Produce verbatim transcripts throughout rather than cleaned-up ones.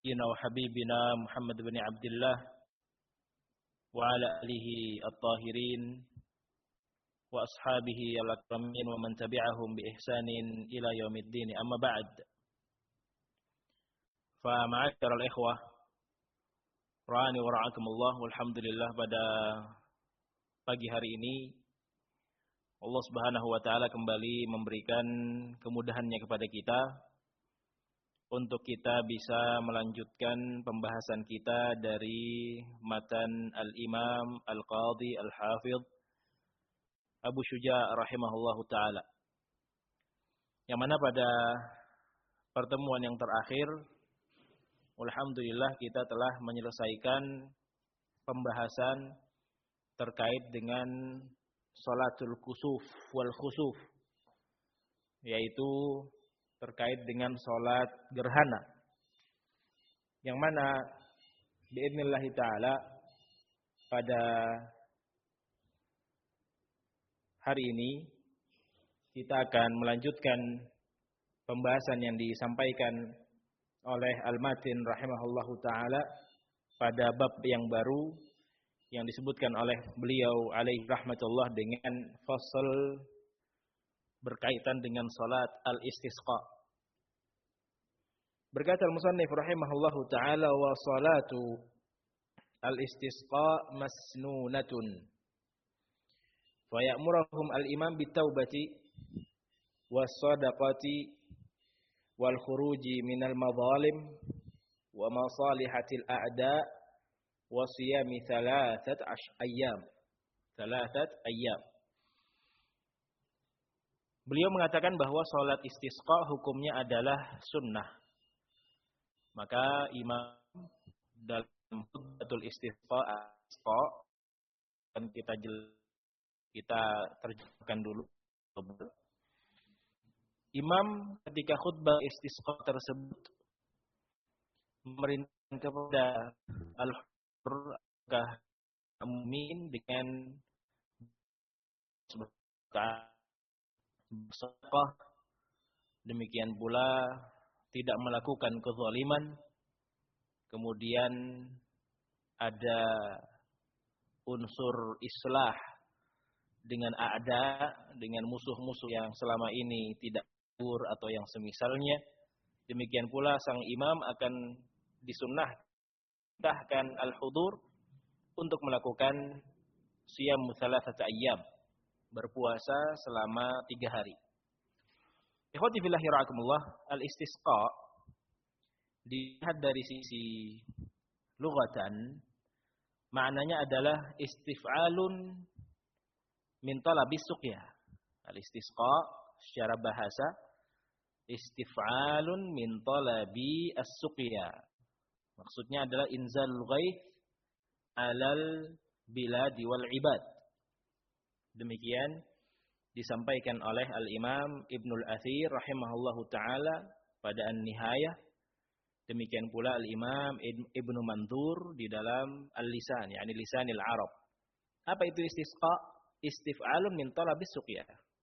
نبينا وحبيبنا محمد بن عبد الله وعلى آله الطاهرين وأصحابه الأكرمين ومن تبعهم بإحسان إلى يوم الدين. أما بعد، فمعاشر الإخوة ra'ani wa ra'akumullah, walhamdulillah, pada pagi hari ini Allah Subhanahu wa taala kembali memberikan kemudahannya kepada kita untuk kita bisa melanjutkan pembahasan kita dari matan Al-Imam Al-Qadhi Al-Hafidh Abu Syuja' rahimahullahu taala, yang mana pada pertemuan yang terakhir alhamdulillah kita telah menyelesaikan pembahasan terkait dengan salatul kusuf wal khusuf, yaitu terkait dengan salat gerhana, yang mana biidznillah taala pada hari ini kita akan melanjutkan pembahasan yang disampaikan oleh Al-Matin rahimahullahu taala pada bab yang baru yang disebutkan oleh beliau alaihi rahmatullah dengan fasal berkaitan dengan salat al-istisqa. Berkata al-musannif rahimahullahu taala, wa salatu al-istisqa masnunatun fa ya'muruhum al-imam bit-taubati was-sadaqati wal khuruji minal madzalim wa masalihatil a'da wa siyami thalathat ayyam thalathat ayyam. Beliau mengatakan bahwa salat istisqa hukumnya adalah sunnah. Maka imam dalam khutbatul istisqa dan kita kita terjemahkan dulu. Imam ketika khutbah istisqa tersebut memerintahkan kepada al-hurrah mu'min dengan bersedekah, demikian pula tidak melakukan kezaliman, kemudian ada unsur islah dengan a'da, dengan musuh-musuh yang selama ini tidak atau yang semisalnya. Demikian pula sang imam akan disunnahkan al-hudur untuk melakukan siyam thalathata ayyam, berpuasa selama tiga hari. Ikhwati fillahi ra'akumullah, al-istisqa dilihat dari sisi lughatan maknanya adalah istif'alun min talabis suqya. Al-istisqa secara bahasa istif'alun min talabi as-suqya. Maksudnya adalah inzalul ghaith alal biladi wal ibad. Demikian disampaikan oleh Al-Imam Ibnul Athir rahimahullahu taala pada An-Nihayah. Demikian pula Al-Imam Ibnu Mandur di dalam Al-Lisan, yakni Lisanil Arab. Apa itu istisqa? Istif'alun min talabis suqya.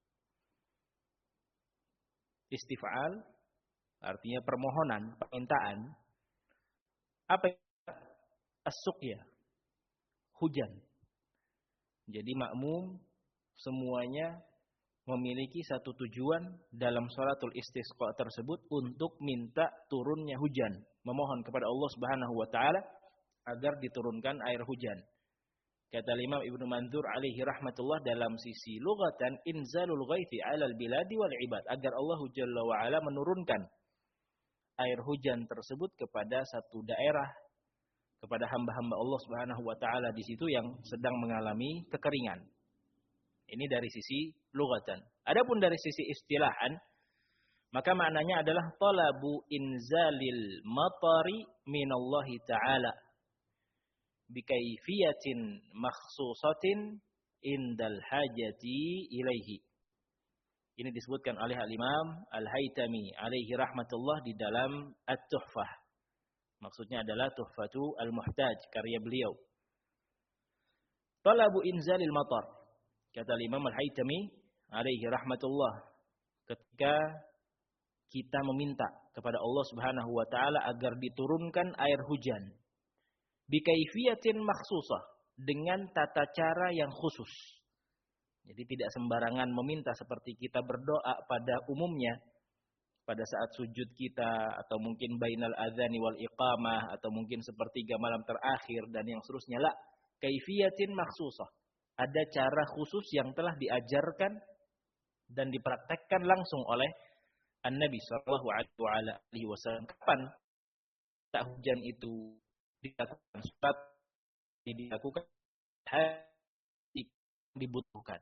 Istif'al artinya permohonan, permintaan. Apa as-suqya? Hujan. Jadi makmum semuanya memiliki satu tujuan dalam salatul istisqa tersebut, untuk minta turunnya hujan, memohon kepada Allah Subhanahu wa taala agar diturunkan air hujan. Kata Imam Ibnu Mandur alaihi rahmatullah, dalam sisi lughatan inzalul ghaithi 'alal biladi wal ibad, agar Allah Jalla wa ala menurunkan air hujan tersebut kepada satu daerah, kepada hamba-hamba Allah Subhanahu wa taala di situ yang sedang mengalami kekeringan. Ini dari sisi lughatan. Adapun dari sisi istilahan, maka maknanya adalah talabu inzalil matari minallahi ta'ala bikaifiyatin makhsusatin indal hajati ilaihi. Ini disebutkan oleh Al-Imam Al-Haytami alaihi rahmatullah di dalam At-Tuhfah. Maksudnya adalah Tuhfatu Al-Muhtaj, karya beliau. Talabu inzalil matar. Kata Imam Al-Haytami alaihi rahmatullah, ketika kita meminta kepada Allah Subhanahu wa taala agar diturunkan air hujan. Bikaifiyatin makhsusah, dengan tata cara yang khusus. Jadi tidak sembarangan meminta seperti kita berdoa pada umumnya pada saat sujud kita, atau mungkin bainal adzani wal iqamah, atau mungkin sepertiga malam terakhir dan yang seterusnya. La, kaifiyatin makhsusah. Ada cara khusus yang telah diajarkan dan dipraktekkan langsung oleh An-Nabi sallallahu alaihi wasallam. Kapan tak hujan itu dilakukan? Surat dilakukan dibutuhkan.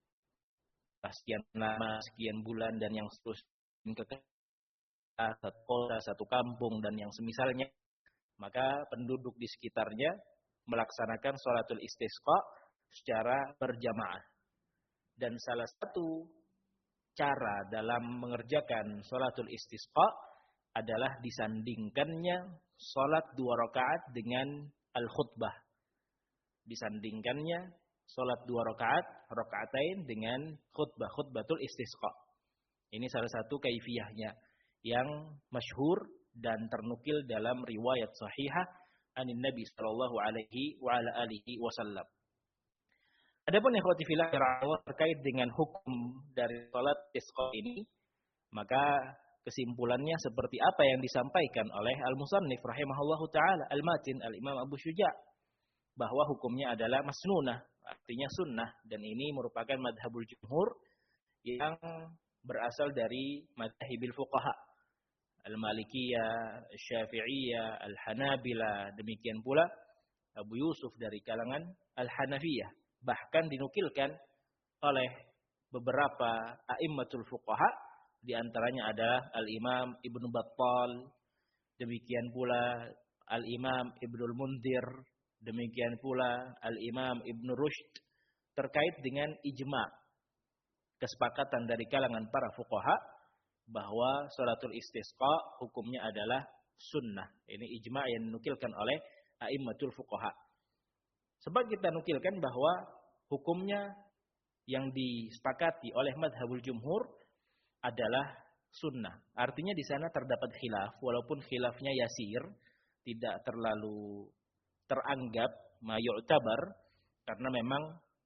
Sekian lama, sekian bulan dan yang seterusnya, satu kota, satu kampung dan yang semisalnya, maka penduduk di sekitarnya melaksanakan sholatul istisqa secara berjamaah. Dan salah satu cara dalam mengerjakan sholatul istisqa adalah disandingkannya sholat dua rakaat dengan al-khutbah. Disandingkannya sholat dua rakaat, rakaatain dengan khutbah, khutbatul istisqa. Ini salah satu kaifiyahnya yang masyhur dan ternukil dalam riwayat sahihah anin Nabi sallallahu alaihi wa ala alihi wasallam. Adapun ikhwati fillah terkait dengan hukum dari salat istisqa ini, maka kesimpulannya seperti apa yang disampaikan oleh al-musannif rahimahullahu taala al-matin al-Imam Abu Syuja', bahwa hukumnya adalah masnunah, artinya sunnah, dan ini merupakan madhabul jumhur yang berasal dari madhabil fuqaha, al-Malikiyah, Syafi'iyah, al-Hanabilah, demikian pula Abu Yusuf dari kalangan al-Hanafiyah. Bahkan dinukilkan oleh beberapa a'immatul fuqaha, di antaranya adalah al-Imam Ibnu Battal, demikian pula al-Imam Ibnul Mundir, demikian pula al-Imam Ibnu Rushd, terkait dengan ijma', kesepakatan dari kalangan para fuqaha bahwa sholatul istisqa hukumnya adalah sunnah. Ini ijma' yang dinukilkan oleh a'immatul fuqaha. Sebab kita nukilkan bahwa hukumnya yang disepakati oleh madhabul jumhur adalah sunnah. Artinya di sana terdapat khilaf, walaupun khilafnya yasir, tidak terlalu teranggap mayu'tabar, karena memang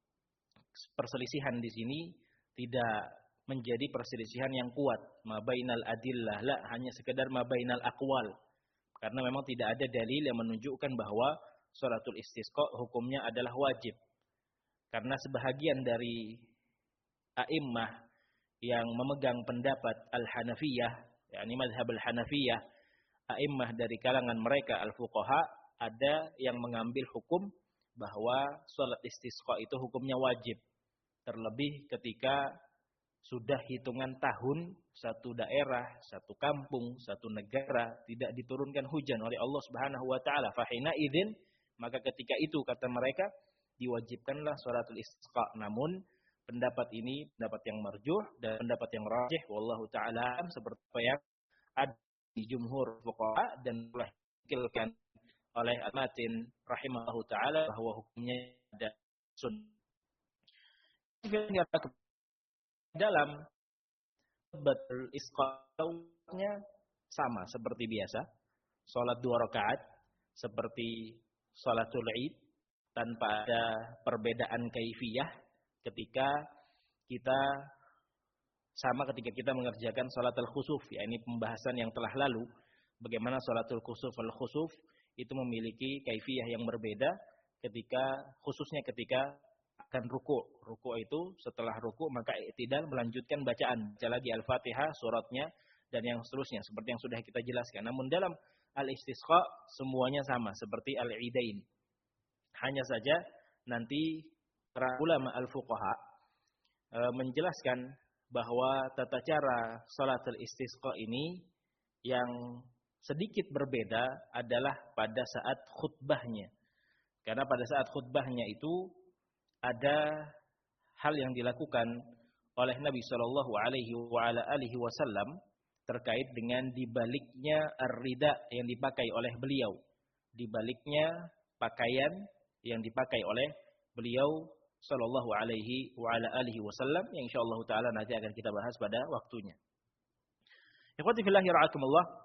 perselisihan di sini tidak menjadi perselisihan yang kuat, mabainal adillah, la, hanya sekedar mabainal aqwal, karena memang tidak ada dalil yang menunjukkan bahwa sholatul istisqa hukumnya adalah wajib. Karena sebahagian dari a'immah yang memegang pendapat al-Hanafiyah, yakni mazhab al-Hanafiyah, a'immah dari kalangan mereka al-fuqaha, ada yang mengambil hukum bahwa sholat istisqa itu hukumnya wajib. Terlebih ketika sudah hitungan tahun satu daerah, satu kampung, satu negara tidak diturunkan hujan oleh Allah Subhanahu wa taala. Fahina idzin, maka ketika itu kata mereka diwajibkanlah sholatul istisqa. Namun pendapat ini pendapat yang marjuh dan pendapat yang rajih wallahu taala seperti apa yang ada di jumhur fuqaha dan telah dikilkan oleh al-Matin rahimahullahu taala bahwa hukumnya ada sunnah. Dalam khutbatul istisqa-nya sama seperti biasa, salat dua rakaat seperti salatul Id, tanpa ada perbedaan kaifiyah ketika kita sama ketika kita mengerjakan salatul khusuf, ya ini pembahasan yang telah lalu, bagaimana salatul khusuf al-khusuf itu memiliki kaifiyah yang berbeda ketika khususnya ketika akan ruku. Ruku itu setelah ruku maka i'tidal melanjutkan bacaan, baca lagi Al-Fatihah, suratnya dan yang seterusnya seperti yang sudah kita jelaskan. Namun dalam al-istisqa semuanya sama seperti al-idain. Hanya saja nanti para ulama al-fuqaha e, menjelaskan bahwa tata cara salatul istisqa ini yang sedikit berbeda adalah pada saat khutbahnya. Karena pada saat khutbahnya itu ada hal yang dilakukan oleh Nabi Shallallahu Alaihi Wasallam terkait dengan dibaliknya ar-rida yang dipakai oleh beliau, dibaliknya pakaian yang dipakai oleh beliau Shallallahu Alaihi Wasallam yang insyaallah taala nanti akan kita bahas pada waktunya. Ikhwati fillah ra'akumullah,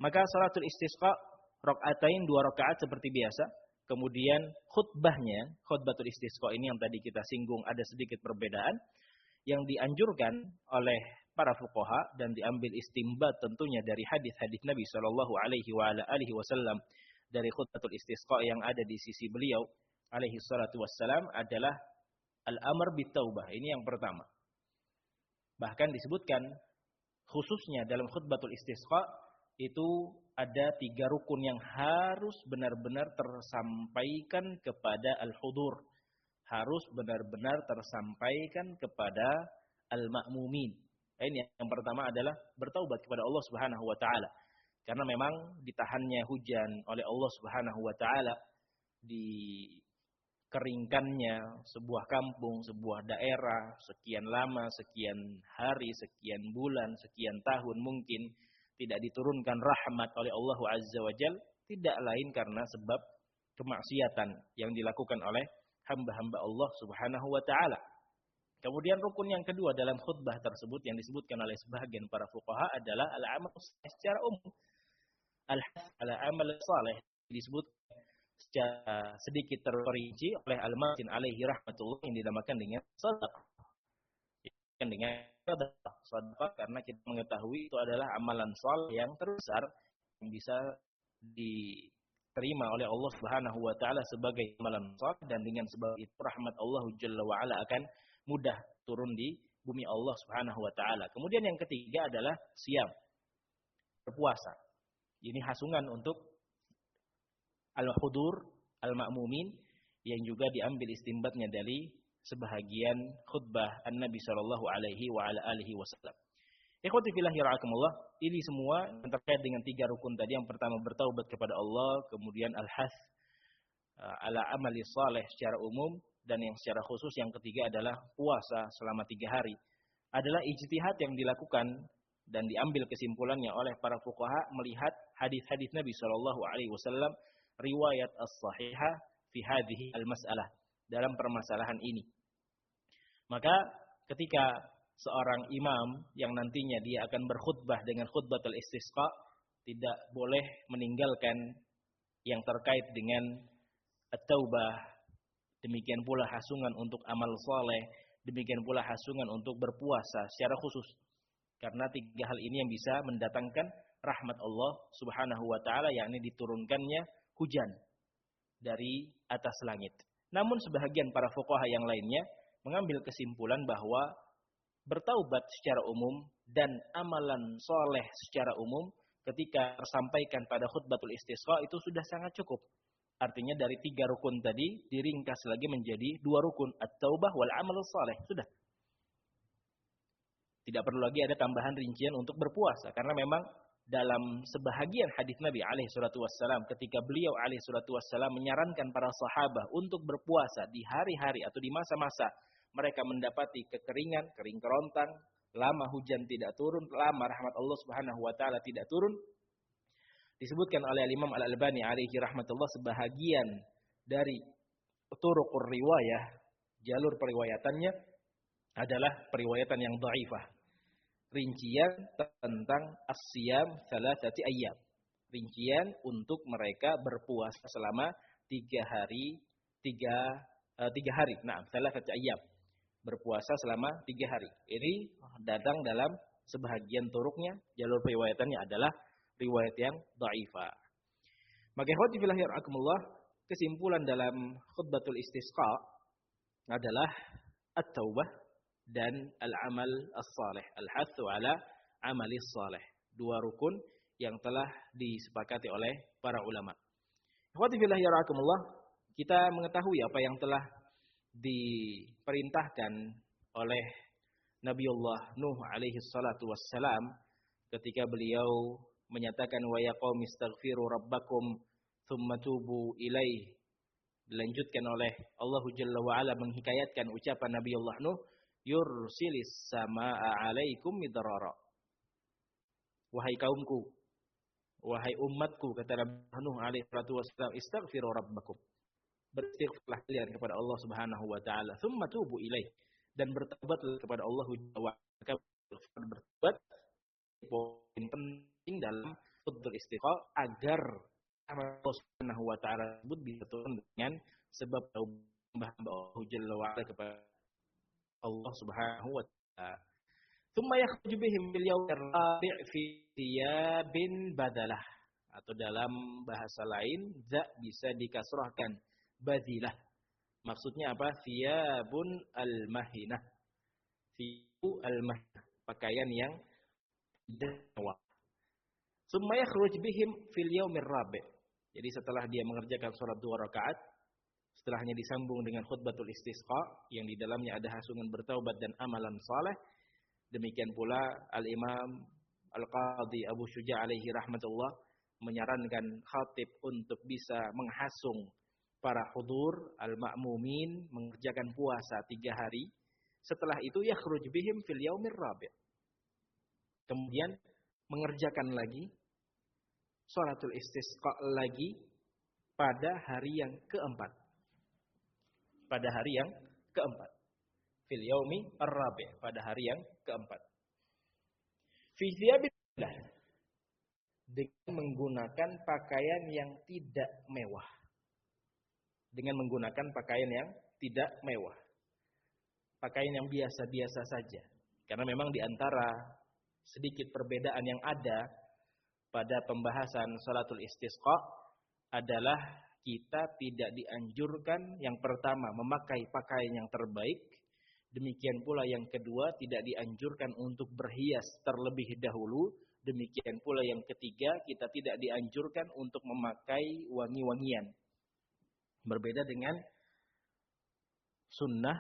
Maka salatul istisqa rakaatain dua rakaat seperti biasa. Kemudian khutbahnya, khutbatul istisqa ini yang tadi kita singgung ada sedikit perbedaan. Yang dianjurkan oleh para fuqaha dan diambil istimbat tentunya dari hadis-hadis Nabi Shallallahu Alaihi Wasallam dari khutbatul istisqa yang ada di sisi beliau alaihi salatu wassalam adalah al-amr bitaubah. Ini yang pertama. Bahkan disebutkan khususnya dalam khutbatul istisqa itu ada tiga rukun yang harus benar-benar tersampaikan kepada al-hudur. Harus benar-benar tersampaikan kepada al-ma'mumin. Ini yang pertama adalah bertaubat kepada Allah Subhanahu wa taala. Karena memang ditahannya hujan oleh Allah Subhanahu wa taala, dikeringkannya sebuah kampung, sebuah daerah sekian lama, sekian hari, sekian bulan, sekian tahun mungkin tidak diturunkan rahmat oleh Allah Azza wa Jalla, tidak lain karena sebab kemaksiatan yang dilakukan oleh hamba-hamba Allah Subhanahu wa taala. Kemudian rukun yang kedua dalam khutbah tersebut yang disebutkan oleh sebagian para fuqaha adalah al-amal secara umum. Al-hath ala amal saleh disebut secara sedikit terperinci oleh Al-Matin alaihi rahmatullah yang dinamakan dengan sedekah. Dengan sedekah, sedekah karena kita mengetahui itu adalah amalan saleh yang terbesar yang bisa diterima oleh Allah Subhanahu wa taala sebagai amalan saleh, dan dengan sebab itu rahmat Allah Jalla wa ala akan mudah turun di bumi Allah Subhanahu wa taala. Kemudian yang ketiga adalah siam, berpuasa. Ini hasungan untuk al-hudur, al-ma'mumin yang juga diambil istimbatnya dari sebahagian khutbah An-Nabi sallallahu alaihi wa ala alihi wasallam. Ikhwati fillah yarhakumullah, ini semua yang terkait dengan tiga rukun tadi. Yang pertama bertaubat kepada Allah, kemudian al-hath ala amali saleh secara umum, dan yang secara khusus yang ketiga adalah puasa selama tiga hari. Adalah ijtihad yang dilakukan dan diambil kesimpulannya oleh para fuqaha melihat hadis-hadis Nabi sallallahu alaihi wasallam, riwayat as-sahihah fi hadhihi al-mas'alah, dalam permasalahan ini. Maka ketika seorang imam yang nantinya dia akan berkhutbah dengan khutbatul istisqa, tidak boleh meninggalkan yang terkait dengan at-taubah, demikian pula hasungan untuk amal saleh, demikian pula hasungan untuk berpuasa secara khusus. Karena tiga hal ini yang bisa mendatangkan rahmat Allah Subhanahu wa taala, yakni diturunkannya hujan dari atas langit. Namun sebahagian para fuqaha yang lainnya mengambil kesimpulan bahwa bertaubat secara umum dan amalan soleh secara umum ketika tersampaikan pada khutbatul istisqa itu sudah sangat cukup. Artinya dari tiga rukun tadi diringkas lagi menjadi dua rukun, at-taubah wal amal soleh. Sudah. Tidak perlu lagi ada tambahan rincian untuk berpuasa. Karena memang dalam sebahagian hadis Nabi alaihi salatu wassalam, ketika beliau alaihi salatu wassalam menyarankan para sahabat untuk berpuasa di hari-hari atau di masa-masa mereka mendapati kekeringan, kering kerontang, lama hujan tidak turun, lama rahmat Allah Subhanahu wa taala tidak turun, disebutkan oleh Imam Al-Albani alaihi rahmatullah sebahagian dari turuqur riwayah, jalur periwayatannya adalah periwayatan yang dhaifah. Rincian tentang as-siyam thalathati ayyam. Rincian untuk mereka berpuasa selama tiga hari, tiga, uh, tiga hari. Nah, thalathati ayyam. Berpuasa selama tiga hari. Ini datang dalam sebahagian turuknya, jalur periwayatannya adalah riwayat yang dhaifah. Maka ikhwati fillah yarhakumullah, kesimpulan dalam khutbatul istisqa adalah at-taubah dan al-amal as-salih, al-hathu ala amali salih. Dua rukun yang telah disepakati oleh para ulama. Ikhwati fillah yarhakumullah, kita mengetahui apa yang telah diperintahkan oleh Nabiullah Nuh alaihi salatu wassalam ketika beliau menyatakan wa ya qaumi astaghfiru rabbakum tsumma tubu ilaihi. Dilanjutkan oleh Allah Jalla wa ala menghikayatkan ucapan Nabiullah Nuh, yursilis samaa alaikum midrara. Wahai kaumku, wahai umatku, kata Nabi Nuh alaihi salatu wassalam, istaghfiru rabbakum. Beristighfarlah kalian kepada Allah Subhanahu wa taala, tsumma tubu ilaih, dan bertobatlah kepada Allah Jalla wa ala. Bertobat poin penting dalam khutbatul istisqa agar Allah Subhanahu wa taala tersebut bisa turun dengan sebab hamba Allah Jalla wa ala kepada Allah Subhanahu wa taala. Tsumma yakhruju bihim bil yawmir rabi' fi thiyabin badalah, atau dalam bahasa lain za bisa dikasrahkan badilah. Maksudnya apa? Thiyabun al-mahinah. Thiyabu al-mahinah, pakaian yang mewah. Tsumma yakhruju bihim fil yawmir rabi'. Jadi setelah dia mengerjakan salat dua rakaat, setelahnya disambung dengan khutbatul istisqa yang di dalamnya ada hasungan bertaubat dan amalan saleh. Demikian pula Al-Imam Al-Qadhi Abu Syuja' alaihi rahmatullah menyarankan khatib untuk bisa menghasung para hudur al-ma'mumin mengerjakan puasa tiga hari. Setelah itu yakhruj bihim fil yaumir rabi'. Kemudian mengerjakan lagi sholatul istisqa lagi pada hari yang keempat. Pada hari yang keempat. Fil yaumi ar-rabi', pada hari yang keempat. Fi thiyabillah, dengan menggunakan pakaian yang tidak mewah. Dengan menggunakan pakaian yang tidak mewah. Pakaian yang biasa-biasa saja. Karena memang di antara sedikit perbedaan yang ada pada pembahasan sholatul istisqa adalah kita tidak dianjurkan yang pertama memakai pakaian yang terbaik. Demikian pula yang kedua tidak dianjurkan untuk berhias terlebih dahulu. Demikian pula yang ketiga kita tidak dianjurkan untuk memakai wangi-wangian. Berbeda dengan sunnah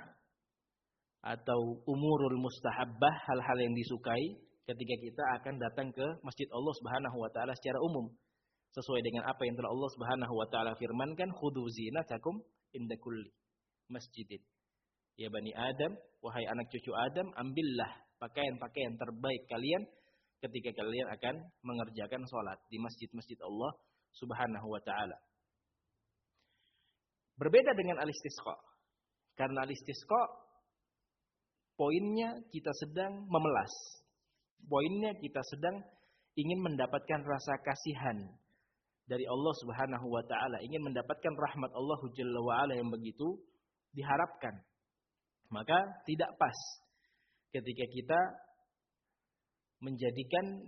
atau umurul mustahabbah, hal-hal yang disukai ketika kita akan datang ke masjid Allah Subhanahu wa taala secara umum. Sesuai dengan apa yang telah Allah Subhanahu wa taala firmankan, khudhu zinatakum inda kulli masjidin. Ya Bani Adam, wahai anak cucu Adam, ambillah pakaian-pakaian terbaik kalian ketika kalian akan mengerjakan sholat di masjid-masjid Allah Subhanahu wa ta'ala. Berbeda dengan al-istisqa. Karena al-istisqa, poinnya kita sedang memelas. Poinnya kita sedang ingin mendapatkan rasa kasihan dari Allah Subhanahu wa ta'ala. Ingin mendapatkan rahmat Allah Jalla wa ala yang begitu diharapkan. Maka tidak pas ketika kita menjadikan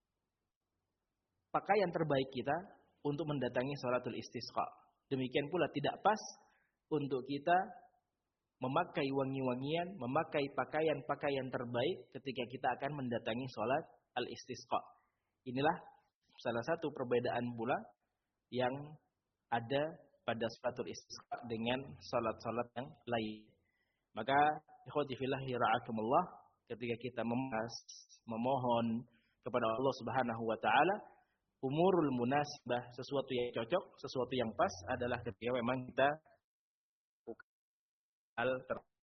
pakaian terbaik kita untuk mendatangi sholatul istisqa. Demikian pula tidak pas untuk kita memakai wangi-wangian, memakai pakaian-pakaian terbaik ketika kita akan mendatangi sholat al-istisqa. Inilah salah satu perbedaan pula yang ada pada sholatul istisqa dengan sholat-sholat yang lain. Maka ikhwati fillahi ra'akumullah, ketika kita membahas, memohon kepada Allah Subhanahu wa taala, umurul munasibah, sesuatu yang cocok, sesuatu yang pas adalah ketika memang kita hal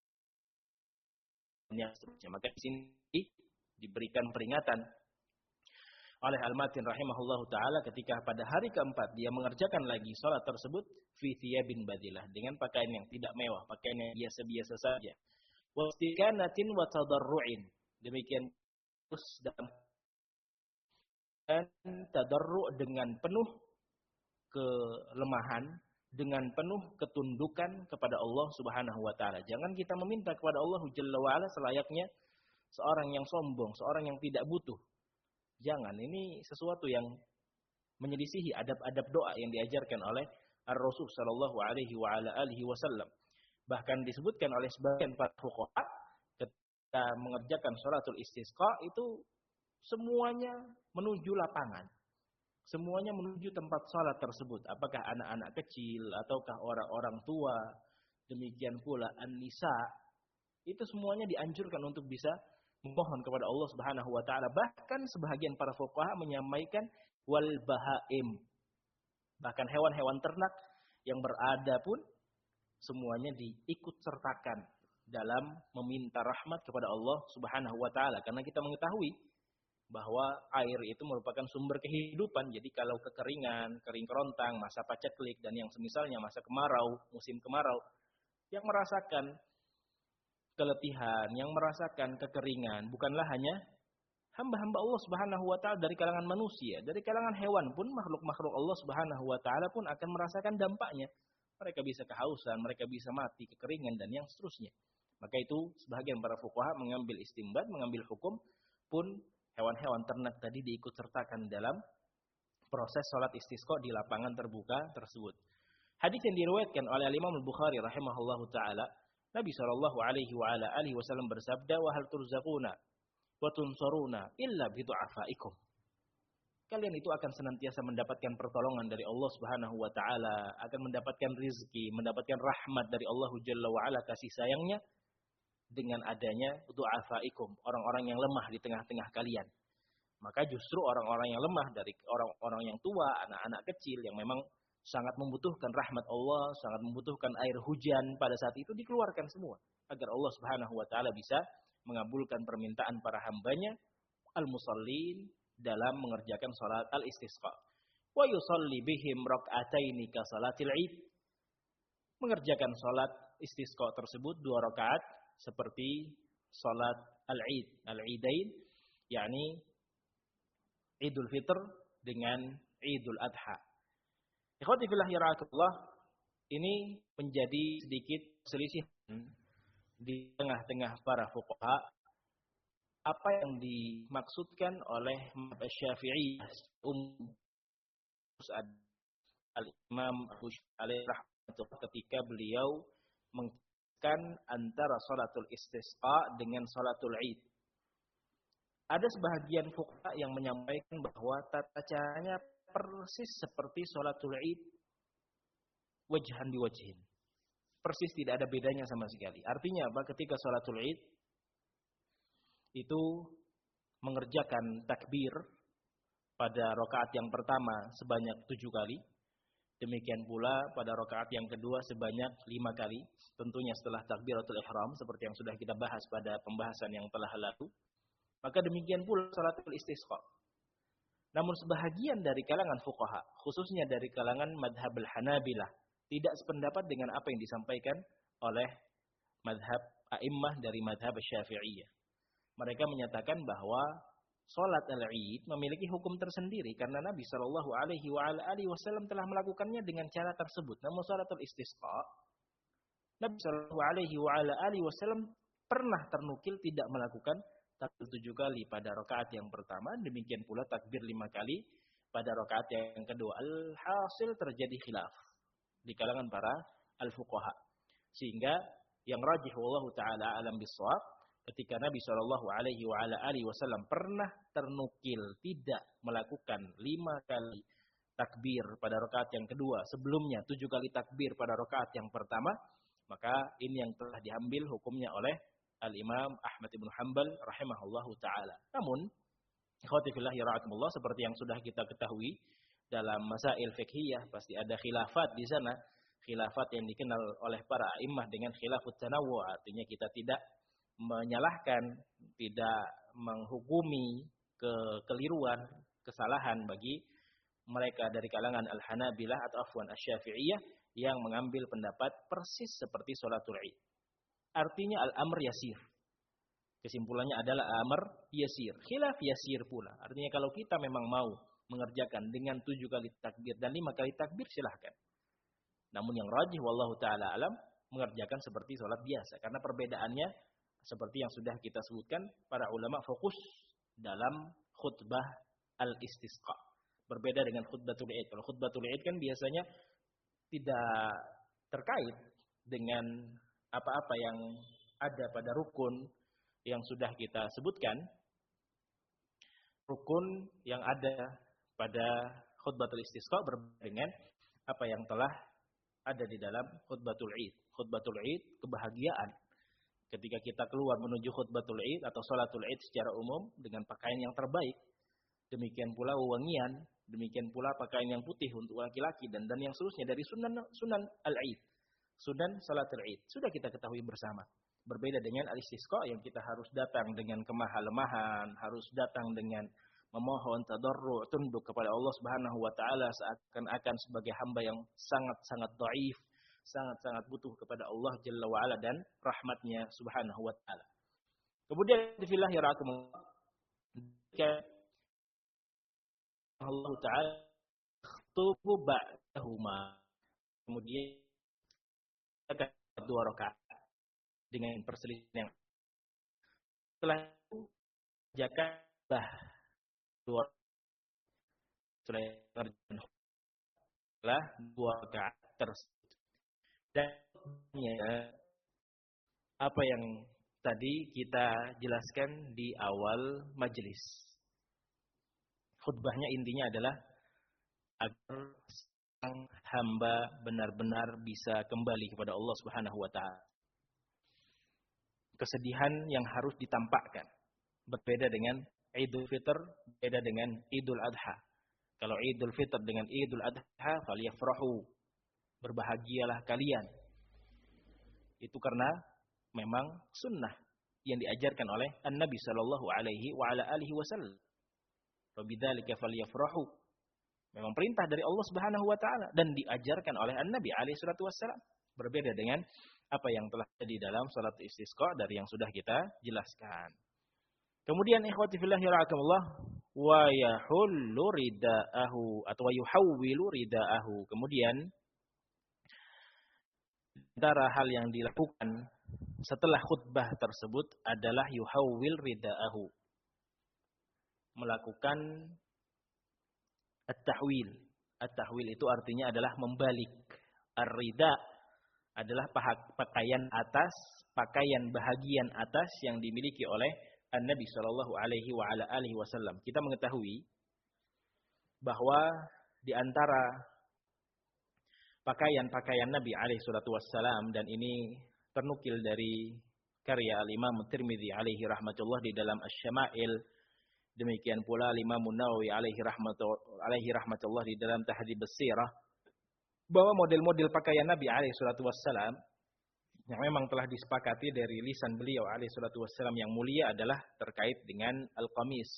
yang seterusnya. Maka di sini diberikan peringatan oleh Al-Matin rahimahullahu taala ketika pada hari keempat dia mengerjakan lagi salat tersebut fi thiyabin badilah, dengan pakaian yang tidak mewah, pakaian yang biasa-biasa saja. Wastikanatin wa tadarru'in. Demikian terus dalam dan tadarru' dengan penuh kelemahan, dengan penuh ketundukan kepada Allah Subhanahu wa taala. Jangan kita meminta kepada Allah Jalla wa ala selayaknya seorang yang sombong, seorang yang tidak butuh. Jangan, ini sesuatu yang menyelisihi adab-adab doa yang diajarkan oleh Ar-Rasul sallallahu alaihi wa ala alihi wasallam. Bahkan disebutkan oleh sebagian para fuqaha ketika mengerjakan sholatul istisqa itu semuanya menuju lapangan. Semuanya menuju tempat sholat tersebut. Apakah anak-anak kecil ataukah orang-orang tua. Demikian pula an-nisa. Itu semuanya dianjurkan untuk bisa memohon kepada Allah Subhanahu wa taala. Bahkan sebahagian para fuqaha menyampaikan wal bahaim. Bahkan hewan-hewan ternak yang berada pun semuanya diikut sertakan dalam meminta rahmat kepada Allah Subhanahu wa taala. Karena kita mengetahui bahwa air itu merupakan sumber kehidupan. Jadi kalau kekeringan, kering kerontang, masa paceklik dan yang semisalnya, masa kemarau, musim kemarau, yang merasakan keletihan, yang merasakan kekeringan bukanlah hanya hamba-hamba Allah Subhanahu wa taala dari kalangan manusia, dari kalangan hewan pun, makhluk-makhluk Allah Subhanahu wa taala pun akan merasakan dampaknya. Mereka bisa kehausan, mereka bisa mati, kekeringan dan yang seterusnya. Maka itu sebagian para fuqaha mengambil istinbat, mengambil hukum pun hewan-hewan ternak tadi diikut sertakan dalam proses salat istisqa di lapangan terbuka tersebut. Hadis yang diriwayatkan oleh Imam Al-Bukhari rahimahullahu taala, Nabi sallallahu alaihi wa ala alihi wasallam bersabda, "Wa hal turzaquna wa tunsaruna illa bi du'afaikum." Kalian itu akan senantiasa mendapatkan pertolongan dari Allah Subhanahu wa taala, akan mendapatkan rizki, mendapatkan rahmat dari Allah Jalla wa ala, kasih sayangnya dengan adanya du'afaikum, orang-orang yang lemah di tengah-tengah kalian. Maka justru orang-orang yang lemah dari orang-orang yang tua, anak-anak kecil yang memang sangat membutuhkan rahmat Allah, sangat membutuhkan air hujan pada saat itu dikeluarkan semua agar Allah Subhanahu wa taala bisa mengabulkan permintaan para hambanya al-musallin dalam mengerjakan salat al-istisqa. Wa yusalli bihim rak'ataini ka salatil Id. Mengerjakan salat istisqa tersebut dua rakaat seperti salat al-Id, al-Idain, yakni Idul Fitr dengan Idul Adha. Ikhwati fillah yara'akumullah, ini menjadi sedikit selisihan di tengah-tengah para fuqaha apa yang dimaksudkan oleh mazhab Syafi'i umum al-Imam Abu Syalih rahimahullah ketika beliau mengkaitkan antara salatul istisqa dengan salatul Id. Ada sebahagian fuqaha yang menyampaikan bahwa tata caranya persis seperti salatul Id wajhan bi wajhin. Persis tidak ada bedanya sama sekali. Artinya apa? Ketika salatul Id itu mengerjakan takbir pada rakaat yang pertama sebanyak tujuh kali. Demikian pula pada rakaat yang kedua sebanyak lima kali. Tentunya setelah takbiratul ihram seperti yang sudah kita bahas pada pembahasan yang telah lalu. Maka demikian pula salatul istisqa. Namun sebahagian dari kalangan fuqaha, khususnya dari kalangan madhab al-Hanabilah, tidak sependapat dengan apa yang disampaikan oleh madhab a'immah dari madhab Syafi'iyah. Mereka menyatakan bahwa salat al-Id memiliki hukum tersendiri karena Nabi Shallallahu Alaihi Wasallam telah melakukannya dengan cara tersebut. Namun salatul istisqa, Nabi Shallallahu Alaihi Wasallam pernah ternukil tidak melakukan takbir tujuh kali pada rakaat yang pertama, demikian pula takbir lima kali pada rakaat yang kedua. Alhasil terjadi khilaf di kalangan para al-fuqaha, sehingga yang rajih wallahu taala alam bisawab, ketika Nabi Shallallahu Alaihi Wasallam pernah ternukil tidak melakukan lima kali takbir pada rakaat yang kedua, sebelumnya tujuh kali takbir pada rakaat yang pertama, maka ini yang telah diambil hukumnya oleh Al-Imam Ahmad ibn Hanbal rahimahullahu ta'ala. Namun, ikhwati fillah yara'akumullah, seperti yang sudah kita ketahui dalam masail fiqhiyah, pasti ada khilafat di sana. Khilafat yang dikenal oleh para a'immah dengan khilafut tanawwu'. Artinya kita tidak menyalahkan, tidak menghukumi kekeliruan, kesalahan bagi mereka dari kalangan Al-Hanabilah atau afwan Asy-Syafi'iyah yang mengambil pendapat persis seperti sholatul Id. Artinya al-amr yasir. Kesimpulannya adalah amr yasir. Khilaf yasir pula. Artinya kalau kita memang mau mengerjakan dengan tujuh kali takbir dan lima kali takbir silahkan. Namun yang rajih wallahu ta'ala alam mengerjakan seperti sholat biasa. Karena perbedaannya seperti yang sudah kita sebutkan, para ulama fokus dalam khutbah al-istisqa. Berbeda dengan khutbatul Id. Kalau khutbatul Id kan biasanya tidak terkait dengan apa-apa yang ada pada rukun yang sudah kita sebutkan. Rukun yang ada pada khutbatul istisqa berbeda dengan apa yang telah ada di dalam khutbatul Id. Khutbatul Id, kebahagiaan. Ketika kita keluar menuju khutbatul Id atau sholatul Id secara umum dengan pakaian yang terbaik. Demikian pula wewangian, demikian pula pakaian yang putih untuk laki-laki dan dan yang seterusnya dari sunan sunan al-Id. Sunan salatul Id. Sudah kita ketahui bersama. Berbeda dengan al-istisqa yang kita harus datang dengan kemah-lemahan, harus datang dengan memohon tadarru', tunduk kepada Allah Subhanahu wa taala seakan-akan sebagai hamba yang sangat-sangat dhaif, sangat-sangat butuh kepada Allah Jalla wa ala dan rahmatnya Subhanahu wa taala. Kemudian fillah yara'akum Allah Ta'ala khutubu ba'dahuma. Kemudian akan dua rakaat dengan perselisihan yang setelah itu jakabah dua setelah dua rakaat tersebut. Dan apa yang tadi kita jelaskan di awal majelis. Khutbahnya intinya adalah agar sang hamba benar-benar bisa kembali kepada Allah Subhanahu wa taala. Kesedihan yang harus ditampakkan berbeda dengan Idul Fitr, berbeda dengan Idul Adha. Kalau Idul Fitr dengan Idul Adha, falyafrahu, berbahagialah kalian. Itu karena memang sunnah yang diajarkan oleh An-Nabi sallallahu alaihi wa ala alihi wasallam. Wa bidzalika falyafrahu. Memang perintah dari Allah Subhanahu wa taala dan diajarkan oleh An-Nabi alaihi salatu wasallam. Berbeda dengan apa yang telah terjadi dalam salat istisqa dari yang sudah kita jelaskan. Kemudian ikhwati fillah yarhakumullah, wa yahullu ridaahu atau wa yuhawwilu ridaahu. Kemudian antara hal yang dilakukan setelah khutbah tersebut adalah yuhawwil ridaahu. Melakukan at-tahwil. At-tahwil itu artinya adalah membalik. Ar-rida adalah pakaian atas, pakaian bahagian atas yang dimiliki oleh An-Nabi sallallahu alaihi wa ala alihi wasallam. Kita mengetahui bahwa di antara pakaian-pakaian Nabi alaihi salatu wassalam, dan ini ternukil dari karya Al-Imam Tirmidzi alaihi rahmatullah di dalam Asy-Syama'il, demikian pula Al-Imam Nawawi alaihi rahmatullah alaihi rahmatullah di dalam Tahdhib as-Sirah, bahwa model-model pakaian Nabi alaihi salatu wassalam yang memang telah disepakati dari lisan beliau alaihi salatu wassalam yang mulia adalah terkait dengan al-qamis.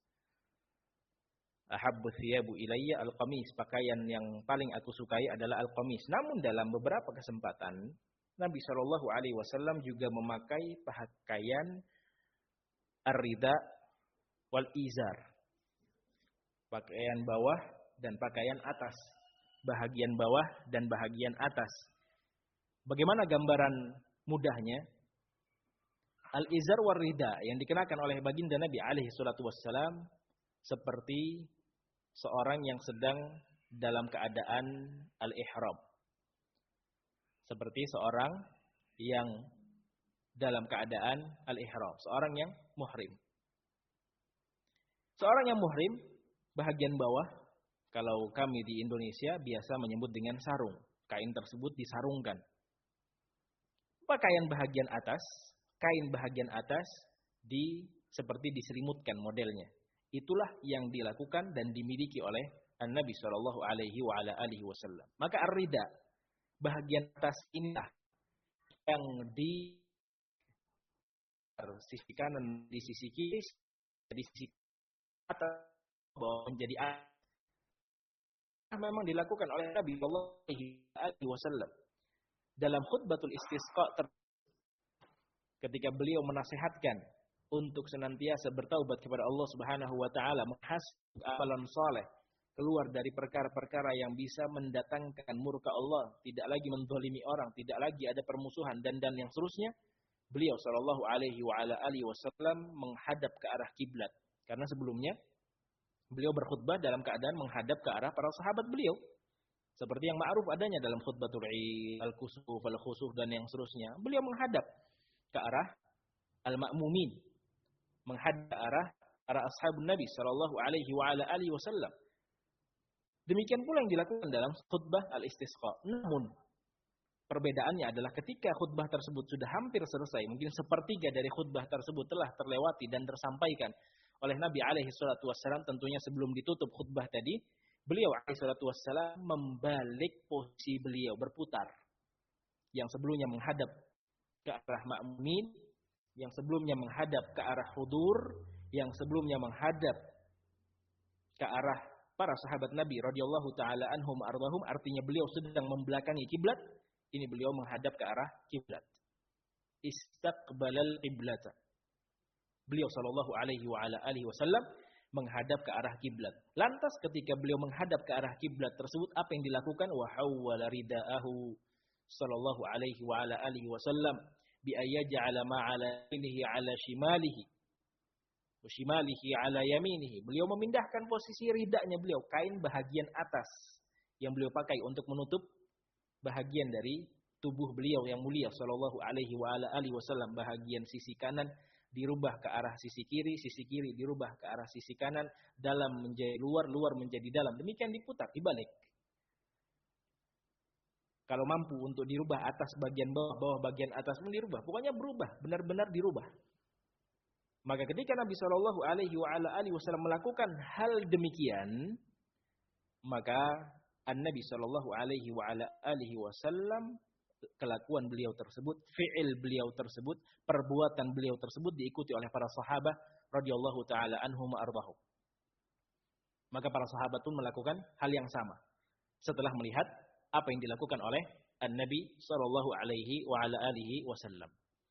Ahabbu thiyabu ilayya al-qamis, pakaian yang paling aku sukai adalah al-qamis. Namun dalam beberapa kesempatan Nabi sallallahu alaihi wasallam juga memakai pakaian ar-rida wal izar. Pakaian bawah dan pakaian atas. Bahagian bawah dan bahagian atas. Bagaimana gambaran mudahnya? Al-izar wal rida yang dikenakan oleh baginda Nabi alaihi salatu wassalam seperti seorang yang sedang dalam keadaan al-ihram. Seperti seorang yang dalam keadaan al-ihram, seorang yang muhrim. Seorang yang muhrim, bahagian bawah, kalau kami di Indonesia biasa menyebut dengan sarung. Kain tersebut disarungkan. Pakaian bahagian atas, kain bahagian atas di seperti diselimutkan modelnya. Itulah yang dilakukan dan dimiliki oleh An-Nabi sallallahu alaihi wa ala alihi wasallam. Maka ar-rida, bahagian atas inilah yang di sisi kanan, di sisi kiri, di sisi atas bawah menjadi atas. Memang dilakukan oleh Nabi sallallahu alaihi wasallam dalam khutbatul istisqa ketika beliau menasihatkan untuk senantiasa bertaubat kepada Allah Subhanahu wa taala, menghasab amalan saleh, keluar dari perkara-perkara yang bisa mendatangkan murka Allah, tidak lagi menzalimi orang, tidak lagi ada permusuhan dan dan yang seterusnya. Beliau sallallahu alaihi wa ala alihi wasallam menghadap ke arah kiblat. Karena sebelumnya beliau berkhutbah dalam keadaan menghadap ke arah para sahabat beliau. Seperti yang ma'ruf adanya dalam khutbatul Id, al-kusuf, al-khusuf dan yang seterusnya. Beliau menghadap ke arah al-ma'mumin, menghadap ke arah para ashabun Nabi sallallahu alaihi wa ala alihi wasallam. Demikian pula yang dilakukan dalam khutbah al-istisqa. Namun perbedaannya adalah ketika khutbah tersebut sudah hampir selesai, mungkin sepertiga dari khutbah tersebut telah terlewati dan tersampaikan oleh Nabi alaihi salatu wassalam, tentunya sebelum ditutup khutbah tadi, beliau alaihi salatu wassalam membalik posisi beliau, berputar. Yang sebelumnya menghadap ke arah ma'mumin, yang sebelumnya menghadap ke arah hudur, yang sebelumnya menghadap ke arah para sahabat Nabi radhiyallahu taala anhum ardhahum, artinya beliau sedang membelakangi kiblat, ini beliau menghadap ke arah kiblat. Istaqbalal qiblata. Beliau sallallahu alaihi wa ala alihi wasallam menghadap ke arah kiblat. Lantas ketika beliau menghadap ke arah kiblat tersebut, apa yang dilakukan? Wa hawwala ridaahu sallallahu alaihi wa ala alihi wasallam bi ayyaj'ala ma 'ala yaminihi 'ala shimalihi wa shimalihi 'ala yaminihi. Beliau memindahkan posisi ridanya beliau, kain bahagian atas yang beliau pakai untuk menutup bahagian dari tubuh beliau yang mulia sallallahu alaihi wa ala alihi wasallam, bahagian sisi kanan dirubah ke arah sisi kiri, sisi kiri dirubah ke arah sisi kanan, dalam menjadi luar, luar menjadi dalam. Demikian diputar, dibalik. Kalau mampu untuk dirubah atas bagian bawah, bawah bagian atas pun dirubah. Pokoknya berubah, benar-benar dirubah. Maka ketika Nabi shallallahu alaihi wasallam melakukan hal demikian, maka An-Nabi shallallahu alaihi wasallam, kelakuan beliau tersebut, fi'il beliau tersebut, perbuatan beliau tersebut diikuti oleh para sahabat radhiyallahu taala anhum ardhahum. Maka para sahabat pun melakukan hal yang sama setelah melihat apa yang dilakukan oleh An-Nabi sallallahu alaihi wa ala alihi wasallam.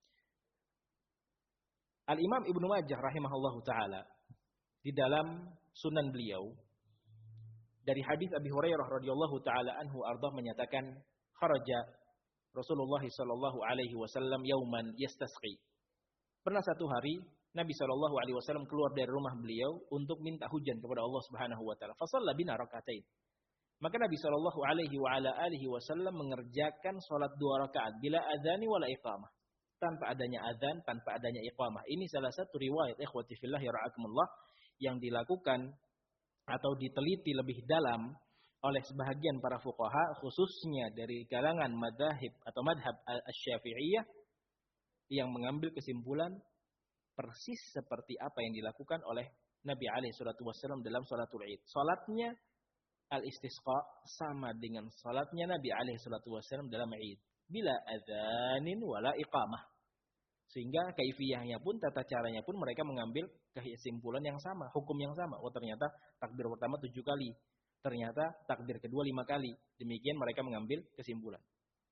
Al-Imam Ibnu Majah rahimahullahu taala di dalam sunan beliau dari hadis Abi Hurairah radhiyallahu taala anhu ardhah menyatakan, kharaja Rasulullah sallallahu alaihi wasallam yauman yastasqi. Pernah satu hari Nabi sallallahu alaihi wasallam keluar dari rumah beliau untuk minta hujan kepada Allah Subhanahu wa taala. Fa shalla bina rakaatain. Maka Nabi sallallahu alaihi wa ala alihi wasallam mengerjakan salat dua rakaat bila adzani wala iqamah. Tanpa adanya adzan, tanpa adanya iqamah. Ini salah satu riwayat ikhwati fillah ya ra'akumullah yang dilakukan atau diteliti lebih dalam oleh sebahagian para fuqaha, khususnya dari kalangan madzhab atau madhab asy-Syafi'iyah, yang mengambil kesimpulan persis seperti apa yang dilakukan oleh Nabi alaihi salatu wasallam dalam salatul Id. Salatnya al-istisqa sama dengan salatnya Nabi alaihi salatu wasallam dalam Id, bila adzanin wala iqamah. Sehingga kaifiyahnya pun, tata caranya pun mereka mengambil kesimpulan yang sama, hukum yang sama. Oh ternyata takbir pertama tujuh kali. Ternyata takbir kedua lima kali. Demikian mereka mengambil kesimpulan.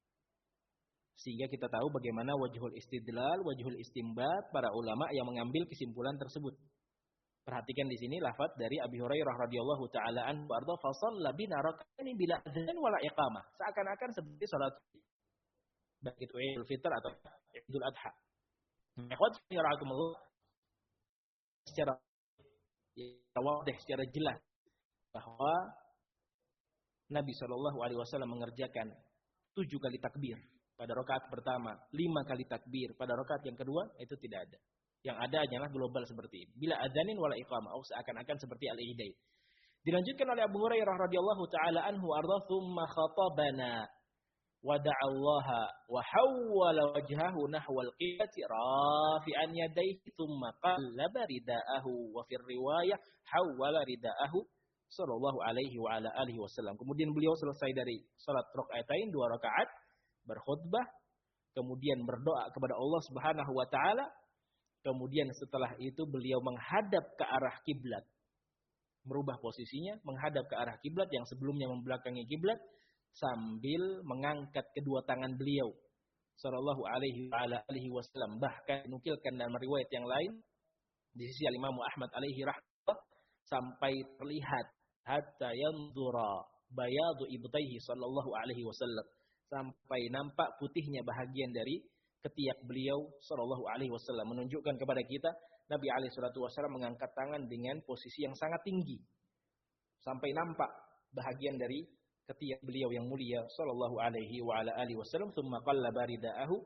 Sehingga kita tahu bagaimana wajhul istidlal, wajhul istimbat para ulama yang mengambil kesimpulan tersebut. Perhatikan di sini lafaz dari Abi Hurairah radhiyallahu taala anhu arda fa shalla bina raka'aini bila adzan wala iqamah. Seakan-akan seperti salat baik itu Idul Fitr atau Idul Adha. Ikhwat fillah secara wadah, secara jelas bahwa Nabi shallallahu alaihi wasallam mengerjakan tujuh kali takbir pada rakaat pertama, lima kali takbir pada rakaat yang kedua, itu tidak ada. Yang ada hanyalah global seperti ini. Bila adzanin wala iqamah, seakan-akan seperti al-Idain. Dilanjutkan oleh Abu Hurairah radhiyallahu taala anhu arda tsumma khatabana wa da'allaha wa hawwala wajhahu nahwal qiblati rafi'an yadayhi tsumma qallaba ridaahu wa fir riwayah hawwala ridaahu sallallahu alaihi wa ala alihi wasallam. Kemudian beliau selesai dari salat rakaatain, dua rakaat, berkhutbah, kemudian berdoa kepada Allah Subhanahu wa taala. Kemudian setelah itu beliau menghadap ke arah kiblat. Merubah posisinya, menghadap ke arah kiblat yang sebelumnya membelakangi kiblat, sambil mengangkat kedua tangan beliau sallallahu alaihi wa ala alihi wasallam. Bahkan dinukilkan dalam riwayat yang lain di sisi Imam Ahmad alaihi rahmatullah, sampai terlihat hatta yanzura bayadu ibtaihi sallallahu alaihi wasallam, sampai nampak putihnya bahagian dari ketiak beliau sallallahu alaihi wasallam, menunjukkan kepada kita Nabi alaihi salatu wasallam mengangkat tangan dengan posisi yang sangat tinggi sampai nampak bahagian dari ketiak beliau yang mulia sallallahu alaihi wa ala alihi wasallam. Tsumma qallaba ridaahu,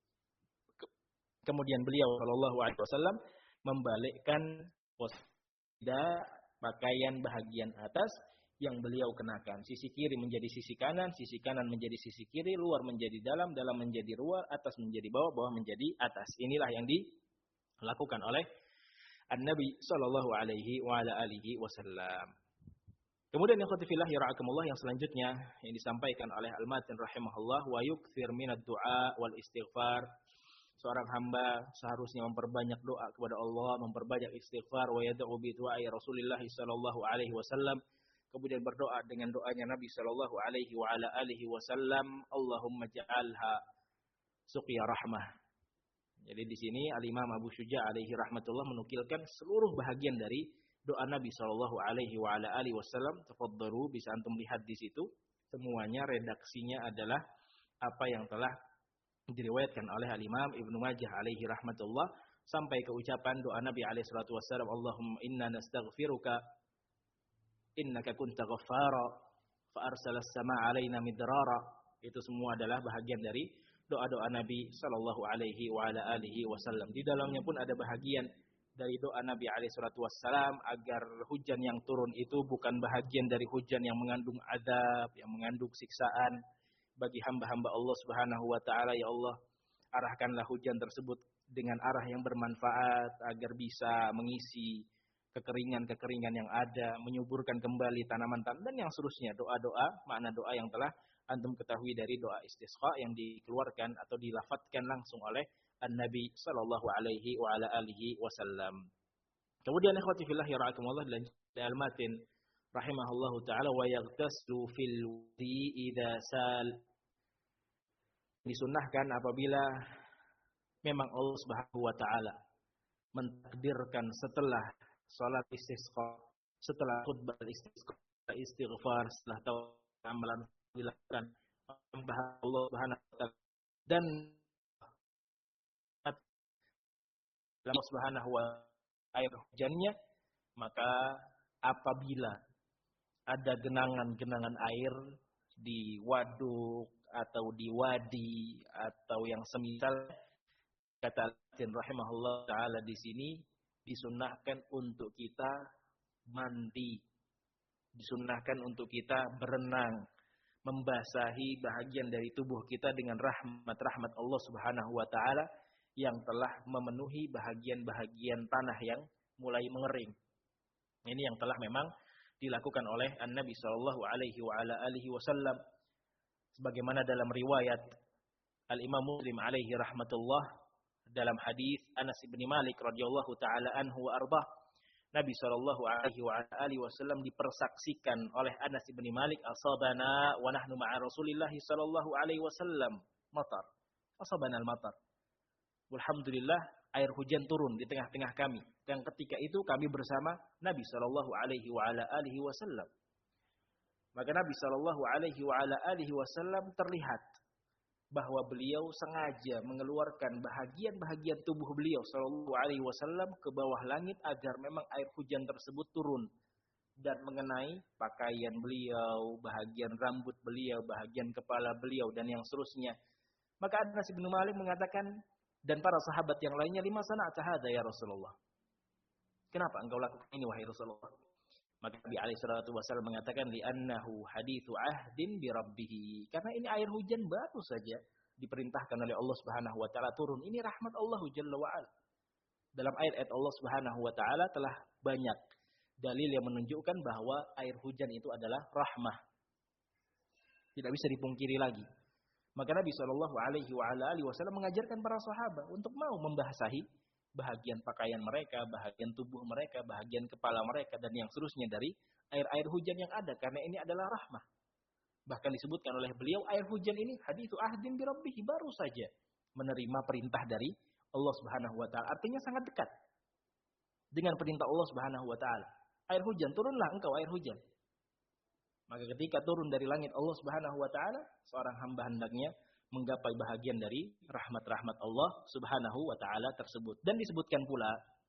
kemudian beliau sallallahu alaihi wasallam membalikkan posisi pakaian bahagian atas yang beliau kenakan. Sisi kiri menjadi sisi kanan, sisi kanan menjadi sisi kiri, luar menjadi dalam, dalam menjadi luar, atas menjadi bawah, bawah menjadi atas. Inilah yang dilakukan oleh An-Nabi sallallahu alaihi wa ala alihi wasallam. Kemudian yang khatifillah yara'akumullah, yang selanjutnya yang disampaikan oleh Al-Matin rahimahullah, wa yukthir minad du'a wal istighfar. Seorang hamba seharusnya memperbanyak doa kepada Allah, memperbanyak istighfar, wa yad'u bi du'ai Rasulillah sallallahu alaihi wasallam. Kemudian berdoa dengan doanya Nabi sallallahu alaihi wa ala alihi wasallam, Allahumma ja'alha suqiya rahmah. Jadi di sini Al-Imam Abu Syuja alaihi rahmatullah menukilkan seluruh bahagian dari doa Nabi Shallallahu Alaihi Wasallam. Tafadhalu, bisa antum lihat di situ. Semuanya redaksinya adalah apa yang telah diriwayatkan oleh Al-Imam Ibnu Majah alaihi rahmatullah, sampai ke ucapan doa Nabi alaihi salatu wassalam, Allahumma inna nastaghfiruka innaka kunta ghaffara fa arsalas samaa alaina midrara. Itu semua adalah bahagian dari doa-doa Nabi sallallahu alaihi wa ala alihi wasallam. Di dalamnya pun ada bahagian dari doa Nabi alaihi salatu wassalam agar hujan yang turun itu bukan bahagian dari hujan yang mengandung azab, yang mengandung siksaan bagi hamba-hamba Allah Subhanahu wa taala. Ya Allah, arahkanlah hujan tersebut dengan arah yang bermanfaat agar bisa mengisi kekeringan-kekeringan yang ada, menyuburkan kembali tanaman-tanaman dan yang seterusnya. Doa-doa, makna doa yang telah antum ketahui dari doa istisqa yang dikeluarkan atau dilafadzkan langsung oleh An-Nabi sallallahu alaihi wa ala alihi wasallam. Kemudian ikhwati fillah ya rahimakumullah, dilanjutkan al-matin rahimahullahu taala, wa yaghtaslu fil wudi idza sal. Disunnahkan apabila memang Allah Subhanahu wa taala mentakdirkan setelah salat istisqa, setelah khutbah istisqa, istighfar, setelah tahu amalan dilakukan Allah Subhanahu wa taala dan Allah Subhanahu wa taala air hujannya, maka apabila ada genangan-genangan air di waduk atau di wadi atau yang semisal, kata Al-Mu'tin rahimahullah taala di sini disunnahkan untuk kita mandi, disunnahkan untuk kita berenang, membasahi bahagian dari tubuh kita dengan rahmat-rahmat Allah Subhanahu wa taala yang telah memenuhi bahagian-bahagian tanah yang mulai mengering. Ini yang telah memang dilakukan oleh An-Nabi sallallahu alaihi wa ala alihi wasallam, sebagaimana dalam riwayat Al-Imam Muslim alaihi rahmatullah dalam hadis Anas bin Malik radhiyallahu taala anhu wa arda, Nabi sallallahu alaihi wa ala alihi wasallam dipersaksikan oleh Anas bin Malik, asabana wa nahnu ma'a Rasulillah sallallahu alaihi wasallam matar, asabana al-matar. Alhamdulillah, air hujan turun di tengah-tengah kami. Dan ketika itu kami bersama Nabi sallallahu alaihi wa ala alihi wasallam. Maka Nabi sallallahu alaihi wa ala alihi wasallam terlihat bahwa beliau sengaja mengeluarkan bahagian-bahagian tubuh beliau sallallahu alaihi wasallam ke bawah langit agar memang air hujan tersebut turun dan mengenai pakaian beliau, bahagian rambut beliau, bahagian kepala beliau dan yang seterusnya. Maka Anas bin Malik mengatakan, dan para sahabat yang lainnya, lima sana'ta hadza ya Rasulullah. Kenapa engkau lakukan ini wahai Rasulullah? Maka Nabi alaihi salatu wasallam mengatakan, li'annahu hadithu ahdin bi rabbih. Karena ini air hujan baru saja diperintahkan oleh Allah Subhanahu wa taala turun. Ini rahmat Allah Jalla wa ala. Dalam ayat-ayat Allah Subhanahu wa taala telah banyak dalil yang menunjukkan bahwa air hujan itu adalah rahmah. Tidak bisa dipungkiri lagi. Maka Nabi shallallahu alaihi wasallam mengajarkan para sahabat untuk mau membasahi bahagian pakaian mereka, bahagian tubuh mereka, bahagian kepala mereka, dan yang seterusnya dari air-air hujan yang ada. Karena ini adalah rahmah. Bahkan disebutkan oleh beliau, air hujan ini hadithu ahdin bi rabbih, baru saja menerima perintah dari Allah Subhanahu wa taala. Artinya sangat dekat dengan perintah Allah Subhanahu wa taala. Air hujan, turunlah engkau air hujan. Maka ketika turun dari langit Allah Subhanahu wa taala, seorang hamba hendaknya menggapai bahagian dari rahmat-rahmat Allah Subhanahu wa taala tersebut. Dan disebutkan pula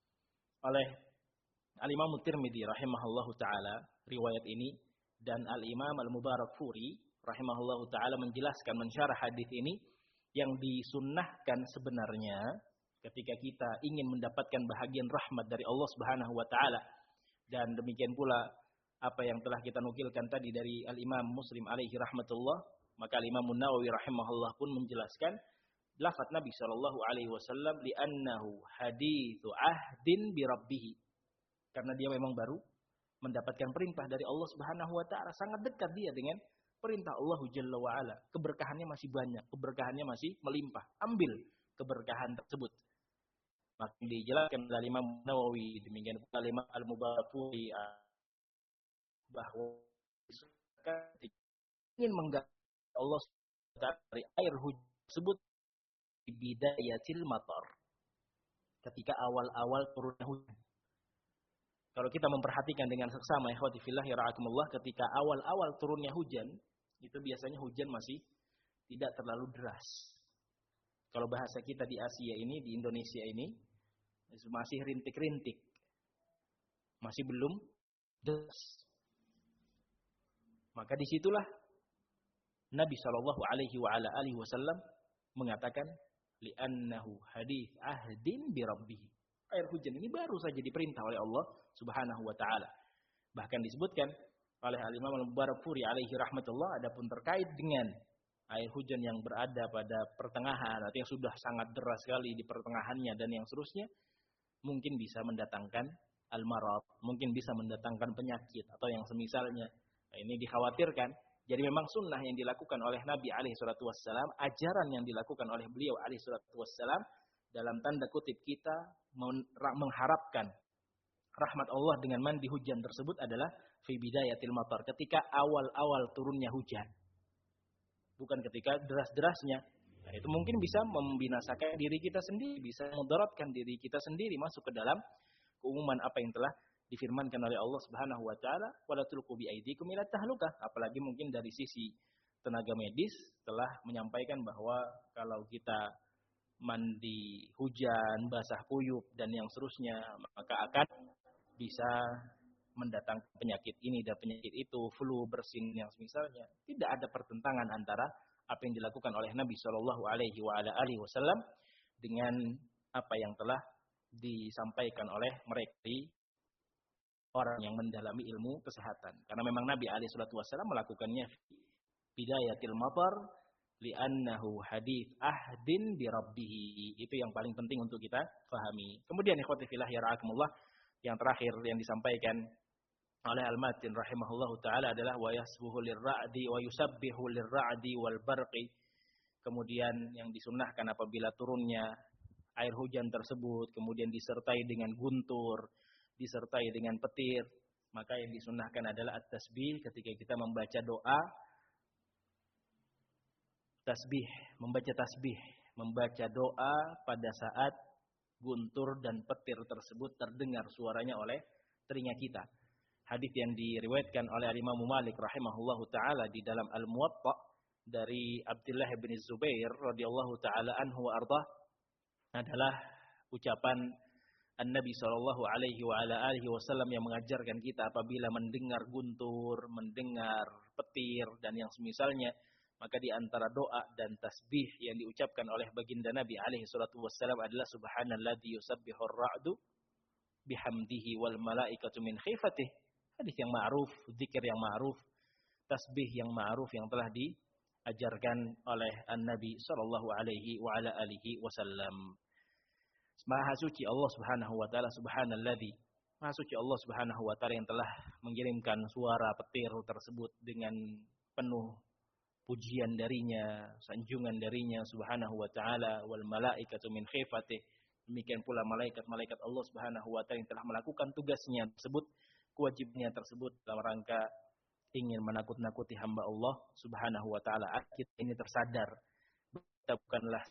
oleh Al-Imam Tirmidzi rahimahullahu taala riwayat ini, dan Al-Imam Al-Mubarakfuri rahimahullahu taala menjelaskan, mensyarah hadis ini, yang disunnahkan sebenarnya ketika kita ingin mendapatkan bahagian rahmat dari Allah Subhanahu wa taala. Dan demikian pula apa yang telah kita nukilkan tadi dari Al-Imam Muslim alaihi rahmatullah, maka Al-Imam Nawawi rahimahullah pun menjelaskan lafaz Nabi sallallahu alaihi wasallam, li'annahu hadithu ahdin bi rabbih. Karena dia memang baru mendapatkan perintah dari Allah Subhanahu wa taala, sangat dekat dia dengan perintah Allah Jalla wa ala. Keberkahannya masih banyak, keberkahannya masih melimpah. Ambil keberkahan tersebut. Maka dijelaskan oleh Imam Nawawi, demikian pula Imam Al-Mubarakfuri, bahwa ingin menggapai Allah dari air hujan tersebut di bidayatil matar, ketika awal-awal turunnya hujan. Kalau kita memperhatikan dengan seksama ikhwati fillah yara'akumullah, ketika awal-awal turunnya hujan, itu biasanya hujan masih tidak terlalu deras. Kalau bahasa kita di Asia ini, di Indonesia ini, masih rintik-rintik. Masih belum deras. Maka disitulah Nabi shallallahu alaihi wa ala alihi wasallam mengatakan, li'annahu hadits ahdin bi rabbih. Air hujan ini baru saja diperintah oleh Allah Subhanahu wa taala. Bahkan disebutkan oleh Al-Imam Al-Mubarakfuri alaihi rahmatullah, adapun terkait dengan air hujan yang berada pada pertengahan atau yang sudah sangat deras sekali di pertengahannya dan yang seterusnya, mungkin bisa mendatangkan al-marad, mungkin bisa mendatangkan penyakit atau yang semisalnya. Nah, ini dikhawatirkan. Jadi memang sunnah yang dilakukan oleh Nabi alaihi salatu wassalam, ajaran yang dilakukan oleh beliau alaihi salatu wassalam, dalam tanda kutip kita mengharapkan rahmat Allah dengan mandi hujan tersebut adalah fi bidayatil matar, ketika awal-awal turunnya hujan. Bukan ketika deras-derasnya. Nah, itu mungkin bisa membinasakan diri kita sendiri, bisa mudaratkan diri kita sendiri, masuk ke dalam keumuman apa yang telah difirmankan oleh Allah Subhanahu wa taala, wala tulqu bi aydikum ila tahlukah. Apalagi mungkin dari sisi tenaga medis telah menyampaikan bahwa kalau kita mandi hujan, basah kuyup dan yang seterusnya, maka akan bisa mendatangkan penyakit ini dan penyakit itu, flu, bersin yang semisalnya. Tidak ada pertentangan antara apa yang dilakukan oleh Nabi Shallallahu Alaihi Wasallam dengan apa yang telah disampaikan oleh mereka orang yang mendalami ilmu kesehatan. Karena memang Nabi Alaihi Wasallam melakukannya bidayatil matar, li'annahu hadits ahdin bi rabbih. Itu yang paling penting untuk kita pahami. Kemudian ikhwati fillah yara'akumullah, yang terakhir yang disampaikan oleh Al-Matin rahimahullahu taala adalah wa yasbuhu lirra'di wa yusabbihu lirra'di wal barqi. Kemudian yang disunnahkan apabila turunnya air hujan tersebut kemudian disertai dengan guntur, disertai dengan petir, maka yang disunnahkan adalah at-tasbih ketika kita membaca doa. Tasbih, membaca tasbih, membaca doa pada saat guntur dan petir tersebut terdengar suaranya oleh telinga kita. Hadis yang diriwayatkan oleh Imam Malik rahimahullahu taala di dalam Al-Muwatta dari Abdullah bin Zubair radhiyallahu taala anhu wa ardhah adalah ucapan An-Nabi sallallahu alaihi wa ala alihi wasallam yang mengajarkan kita apabila mendengar guntur, mendengar petir dan yang semisalnya, maka di antara doa dan tasbih yang diucapkan oleh baginda Nabi alaihi salatu wassalam adalah subhanalladzi yusabbihur ra'du bihamdihi wal malaikatu min khifatihi. Hadis yang ma'ruf, zikir yang ma'ruf, tasbih yang ma'ruf yang telah diajarkan oleh An-Nabi sallallahu alaihi wa ala alihi wasallam. Maha suci Allah Subhanahu wa taala, subhanalladzi. Maha suci Allah Subhanahu wa taala yang telah mengirimkan suara petir tersebut dengan penuh pujian darinya, sanjungan darinya Subhanahu wa taala, wal malaikatu min khifatihi. Demikian pula malaikat-malaikat Allah Subhanahu wa taala yang telah melakukan tugasnya tersebut, kewajibannya tersebut dalam rangka ingin menakut-nakuti hamba Allah Subhanahu wa taala. Kita ini tersadar kita bukanlah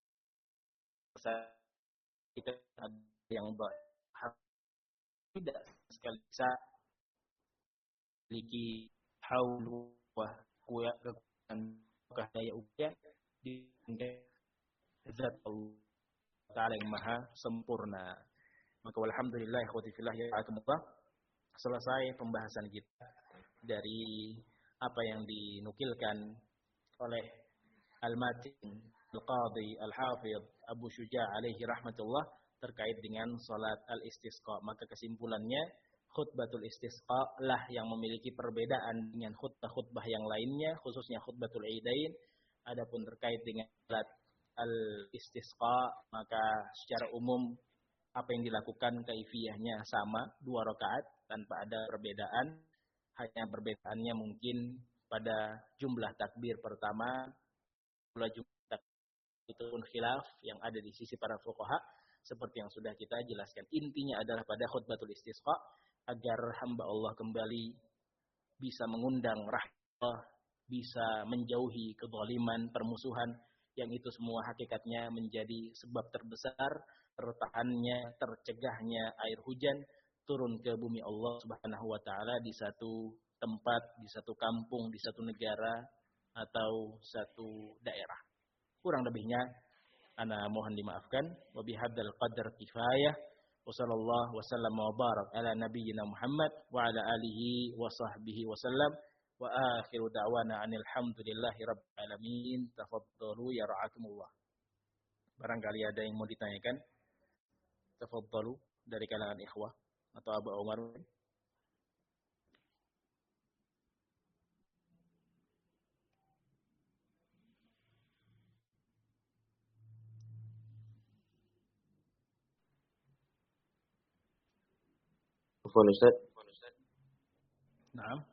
kita yang baik, tidak sekali bisa memiliki haulu wa quwwata dan daya upaya di zat Allah Ta'ala yang maha sempurna. Maka walhamdulillah ikhwati fillah yarahmatullah, selesai pembahasan kita dari apa yang dinukilkan oleh Al-Matin Al-Qadhi Al-Hafidh Abu Syuja' alaihi rahmatullah terkait dengan salat al-istisqa. Maka kesimpulannya, khutbatul istisqa lah yang memiliki perbedaan dengan khutbah-khutbah yang lainnya, khususnya khutbatul idain. Adapun terkait dengan salat al-istisqa, maka secara umum apa yang dilakukan kaifiyahnya sama, dua rakaat tanpa ada perbedaan. Hanya perbedaannya mungkin pada jumlah takbir pertama, pula jumlah takbir itu pun khilaf yang ada di sisi para fuqaha seperti yang sudah kita jelaskan. Intinya adalah pada khutbatul istisqa agar hamba Allah kembali bisa mengundang rahmat, bisa menjauhi kezaliman, permusuhan, yang itu semua hakikatnya menjadi sebab terbesar tertahannya, tercegahnya air hujan, turun ke bumi Allah Subhanahu wa taala di satu tempat, di satu kampung, di satu negara atau satu daerah. Kurang lebihnya ana mohon dimaafkan. Wa bihadzal qadar kifayah. Wa sallallahu wasallam wa barak ala nabiyyina Muhammad wa ala alihi wa sahbihi wasallam. Wa akhiru da'wana anil hamdulillahi rabbil alamin. Tafaddalu ya ra'akumullah. Barangkali ada yang mau ditanyakan. Tafaddalu dari kalangan ikhwah atau Abu Umar. Afwan Ustaz. Naam.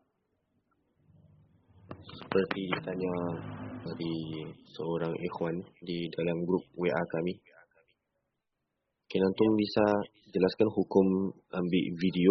Seperti ditanya dari seorang ikhwan di dalam grup W A kami. Mungkin antum bisa jelaskan hukum ambil video?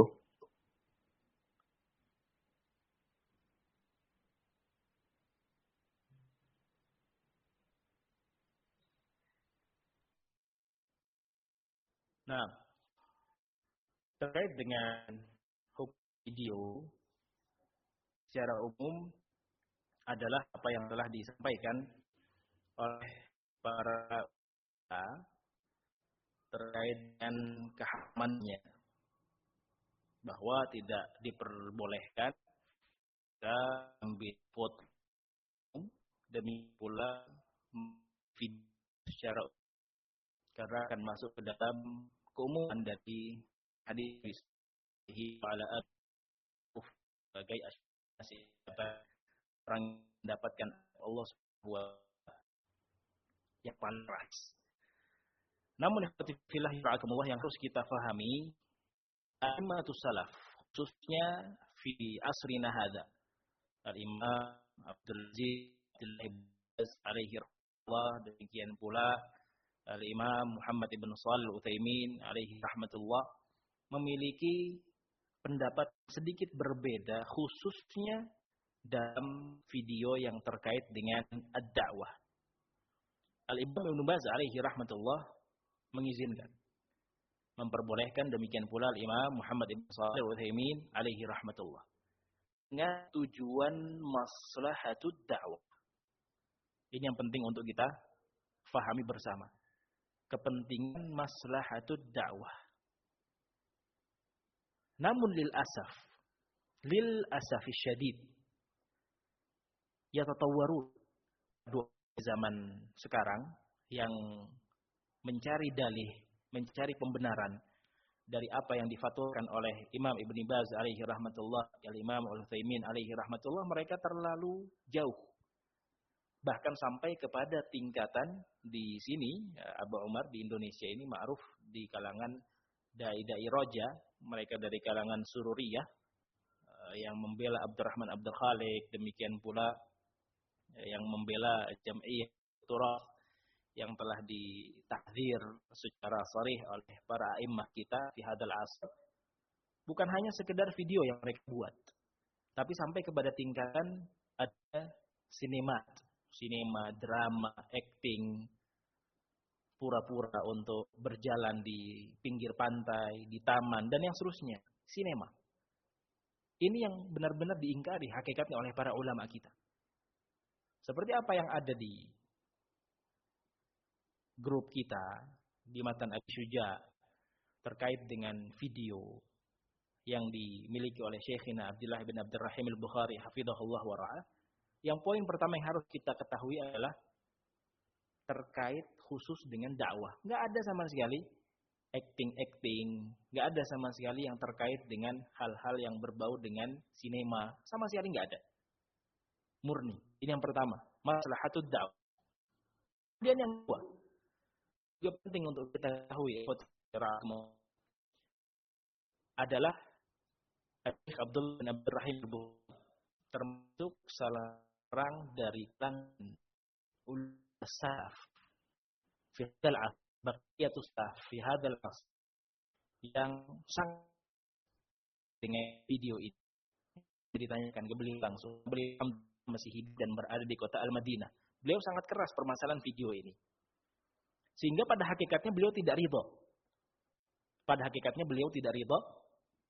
Nah, terkait dengan hukum video secara umum adalah apa yang telah disampaikan oleh para ulama terkait dengan keharamannya, bahwa tidak diperbolehkan kita ambil foto demi pula video secara umum, karena akan masuk ke dalam keumuman dari hadis ala sebagai asyhadu orang mendapatkan Allah Subhanahu wa taala yang panas. Namun fillah yang harus kita fahami, a'immatus salaf khususnya fi asrina hadza, al-Imam Abdul Aziz alaihi rahmatullah, demikian pula al-Imam Muhammad ibn Shalih al-Utsaimin alaihi rahmatullah, memiliki pendapat sedikit berbeda khususnya dalam video yang terkait dengan ad-da'wah. Al-Imam Ibnu Baz alaihi rahmatullah mengizinkan, memperbolehkan, demikian pula al-Imam Muhammad ibn Shalih al-Utsaimin alaihi rahmatullah, dengan tujuan maslahatud da'wah. Ini yang penting untuk kita fahami bersama. Kepentingan maslahatud da'wah. Namun lil asaf, lil asafi syadid, yatatawwarun di zaman sekarang yang mencari dalih, mencari pembenaran dari apa yang difatwakan oleh Imam Ibnu Baz alaihi rahmatullah, Imam Al-Utsaimin alaihi rahmatullah, mereka terlalu jauh. Bahkan sampai kepada tingkatan di sini, Abu Umar di Indonesia ini ma'ruf di kalangan dai-dai roja, mereka dari kalangan Sururiyah yang membela Abdurrahman Abdul Khaliq, demikian pula yang membela Jam'iyah Turah yang telah ditahdzir secara sharih oleh para a'immah kita di hadal asr. Bukan hanya sekedar video yang mereka buat, tapi sampai kepada tingkatan ada sinema, sinema, drama, acting, pura-pura untuk berjalan di pinggir pantai, di taman, dan yang seterusnya. Sinema. Ini yang benar-benar diingkari hakikatnya oleh para ulama kita. Seperti apa yang ada di grup kita, di Matan Abi Syuja, terkait dengan video yang dimiliki oleh Syekhina Abdullah bin Abdurrahim al-Bukhari, hafizahullah wa ra'ah. Yang poin pertama yang harus kita ketahui adalah terkait khusus dengan dakwah. Nggak ada sama sekali acting-acting, nggak ada sama sekali yang terkait dengan hal-hal yang berbau dengan sinema, sama sekali nggak ada. Murni. Ini yang pertama, maslahatud dakwah. Kemudian yang kedua, juga penting untuk kita ketahui adalah Syekh Abdul bin Abdurrahim termasuk salah seorang dari kalangan ulama salaf fi hadzal asr, baqiyatus salaf fi hadzal asr, yang sangat dengan video ini ditanyakan ke beliau langsung. Beliau masih hidup dan berada di kota Al-Madinah. Beliau sangat keras permasalahan video ini. Sehingga pada hakikatnya beliau tidak ridho. Pada hakikatnya beliau tidak ridho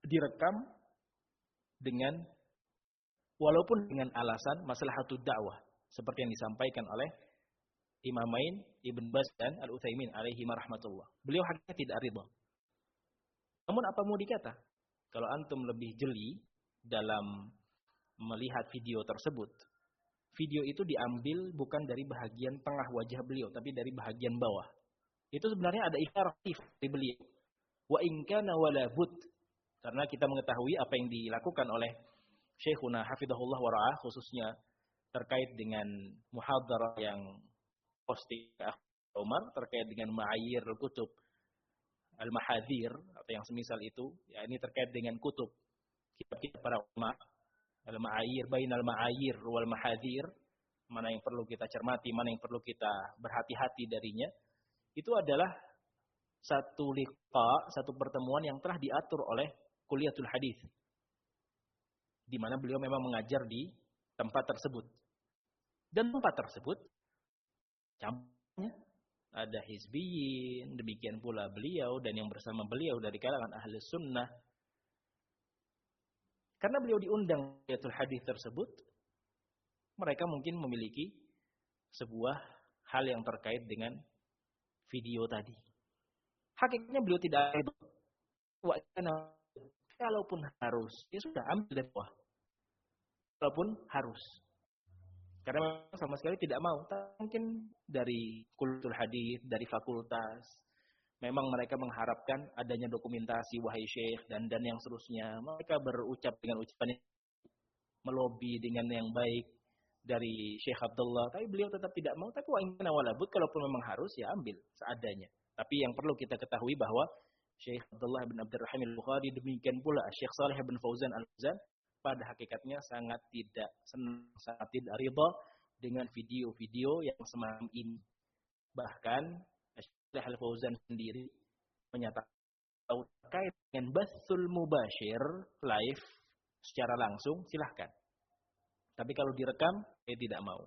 direkam dengan walaupun dengan alasan maslahatud dakwah seperti yang disampaikan oleh Imamain Ibn Baz dan Al-Utsaimin alaihi rahmatullah. Beliau hakikatnya tidak ridha. Namun apa mau dikata? Kalau antum lebih jeli dalam melihat video tersebut, video itu diambil bukan dari bahagian tengah wajah beliau, tapi dari bahagian bawah. Itu sebenarnya ada isyarat dari beliau. Wa in kana wala bud. Karena kita mengetahui apa yang dilakukan oleh Syekhuna hafizahullah wa ra'ah, khususnya terkait dengan muhadarah yang posting Umar terkait dengan ma'ayir kutub al-mahadir atau yang semisal itu, ya ini terkait dengan kutub kitab-kitab para ulama, al-ma'ayir bainal ma'ayir wal mahadir, mana yang perlu kita cermati, mana yang perlu kita berhati-hati darinya. Itu adalah satu liqa, satu pertemuan yang telah diatur oleh Kuliatul Hadis, di mana beliau memang mengajar di tempat tersebut. Dan tempat tersebut campurnya ada hizbiyin, demikian pula beliau dan yang bersama beliau dari kalangan ahli sunnah. Karena beliau diundang Kuliatul Hadis tersebut, mereka mungkin memiliki sebuah hal yang terkait dengan video tadi. Hakikatnya beliau tidak ada. Kalaupun harus, ya sudah ambil dari bawah. Walaupun harus. Karena sama sekali tidak mau. Mungkin dari Kuliatul Hadis, dari fakultas, memang mereka mengharapkan adanya dokumentasi wahai syekh dan dan yang seterusnya. Mereka berucap dengan ucapan melobi dengan yang baik dari Syekh Abdullah, tapi beliau tetap tidak mau. Tapi wa in kana wala bud, kalaupun memang harus ya ambil seadanya. Tapi yang perlu kita ketahui bahwa Syekh Abdullah bin Abdurrahim Al-Bukhari, demikian pula Syekh Shalih bin Fauzan Al-Fauzan, pada hakikatnya sangat tidak senang, sangat tidak ridha dengan video-video yang semacam ini. Bahkan Syekh Al-Fauzan sendiri menyatakan terkait dengan bathul mubashir live secara langsung silahkan. Tapi kalau direkam, saya tidak mau.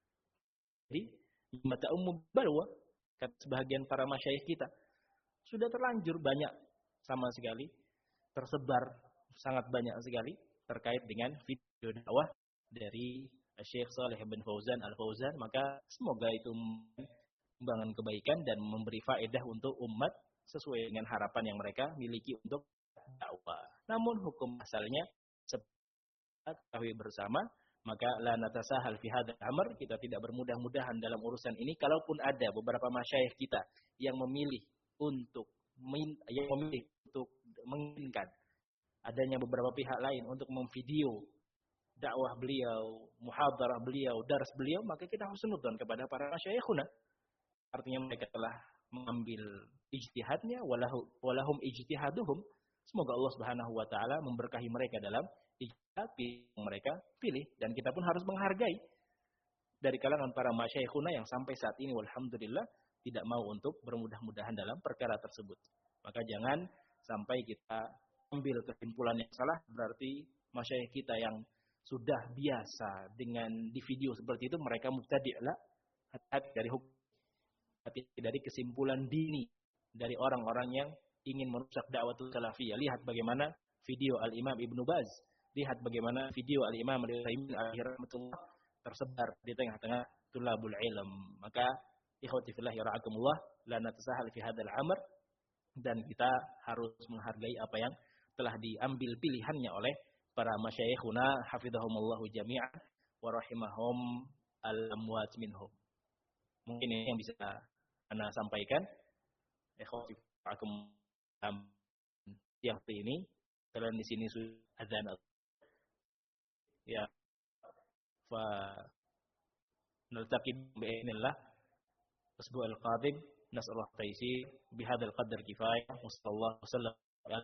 Jadi, mata umum balwa, kata sebagian para masyayikh kita, sudah terlanjur banyak sama sekali, tersebar sangat banyak sekali terkait dengan video dakwah dari Syekh Shalih bin Fauzan Al-Fauzan. Maka semoga itu membangun kebaikan dan memberi faedah untuk umat sesuai dengan harapan yang mereka miliki untuk dakwah. Namun hukum asalnya seperti ketahui bersama, maka la natasahal fi hadzal amr, kita tidak bermudah-mudahan dalam urusan ini. Kalaupun ada beberapa masyayikh kita yang memilih untuk yang memilih untuk menginginkan adanya beberapa pihak lain untuk memvideo dakwah beliau, muhadarah beliau, dars beliau, maka kita husnudzon kepada para masyayikhuna. Artinya mereka telah mengambil ijtihadnya, walahu, walahum ijtihaduhum. Semoga Allah Subhanahu wa taala memberkahi mereka dalam ijtihad yang mereka pilih, dan kita pun harus menghargai dari kalangan para masyayikhuna yang sampai saat ini walhamdulillah tidak mau untuk bermudah-mudahan dalam perkara tersebut. Maka jangan sampai kita ambil kesimpulan yang salah, berarti masyayikh kita yang sudah biasa dengan di video seperti itu mereka mubtadi'. La, hati dari hukum, hati dari kesimpulan dini dari orang-orang yang ingin merusak dakwatul salafiyah. Lihat bagaimana video Al-Imam Ibn Baz, lihat bagaimana video Al-Imam Al-Utsaimin alaihi rahmatullah tersebar di tengah-tengah tulabul ilm. Maka ikhwati fillah yara'akumullah, la natasahal fi hadzal amr, dan kita harus menghargai apa yang telah diambil pilihannya oleh para masyayikhuna hafizahumullahu jami'an wa rahimahum al-amwat minhum. Mungkin ini yang bisa Anda sampaikan. Ikhwati fillah yang ini kalian di sini sudah adzan ya, fa naltaqi bi'inillah asbu al-qadim, nas'alullah taysir bihadzal qadar kifayah, sallallahu wasallam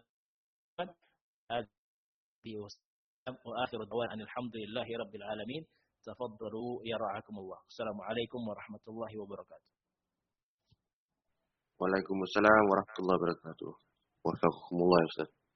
wa akhiru da'wana alhamdulillahi rabbil alamin. Tafaddalu ya ra'akumullah. Assalamualaikum warahmatullahi wabarakatuh. Waalaikumsalam warahmatullahi wabarakatuh. Wafaqqakumullah ya Ustaz.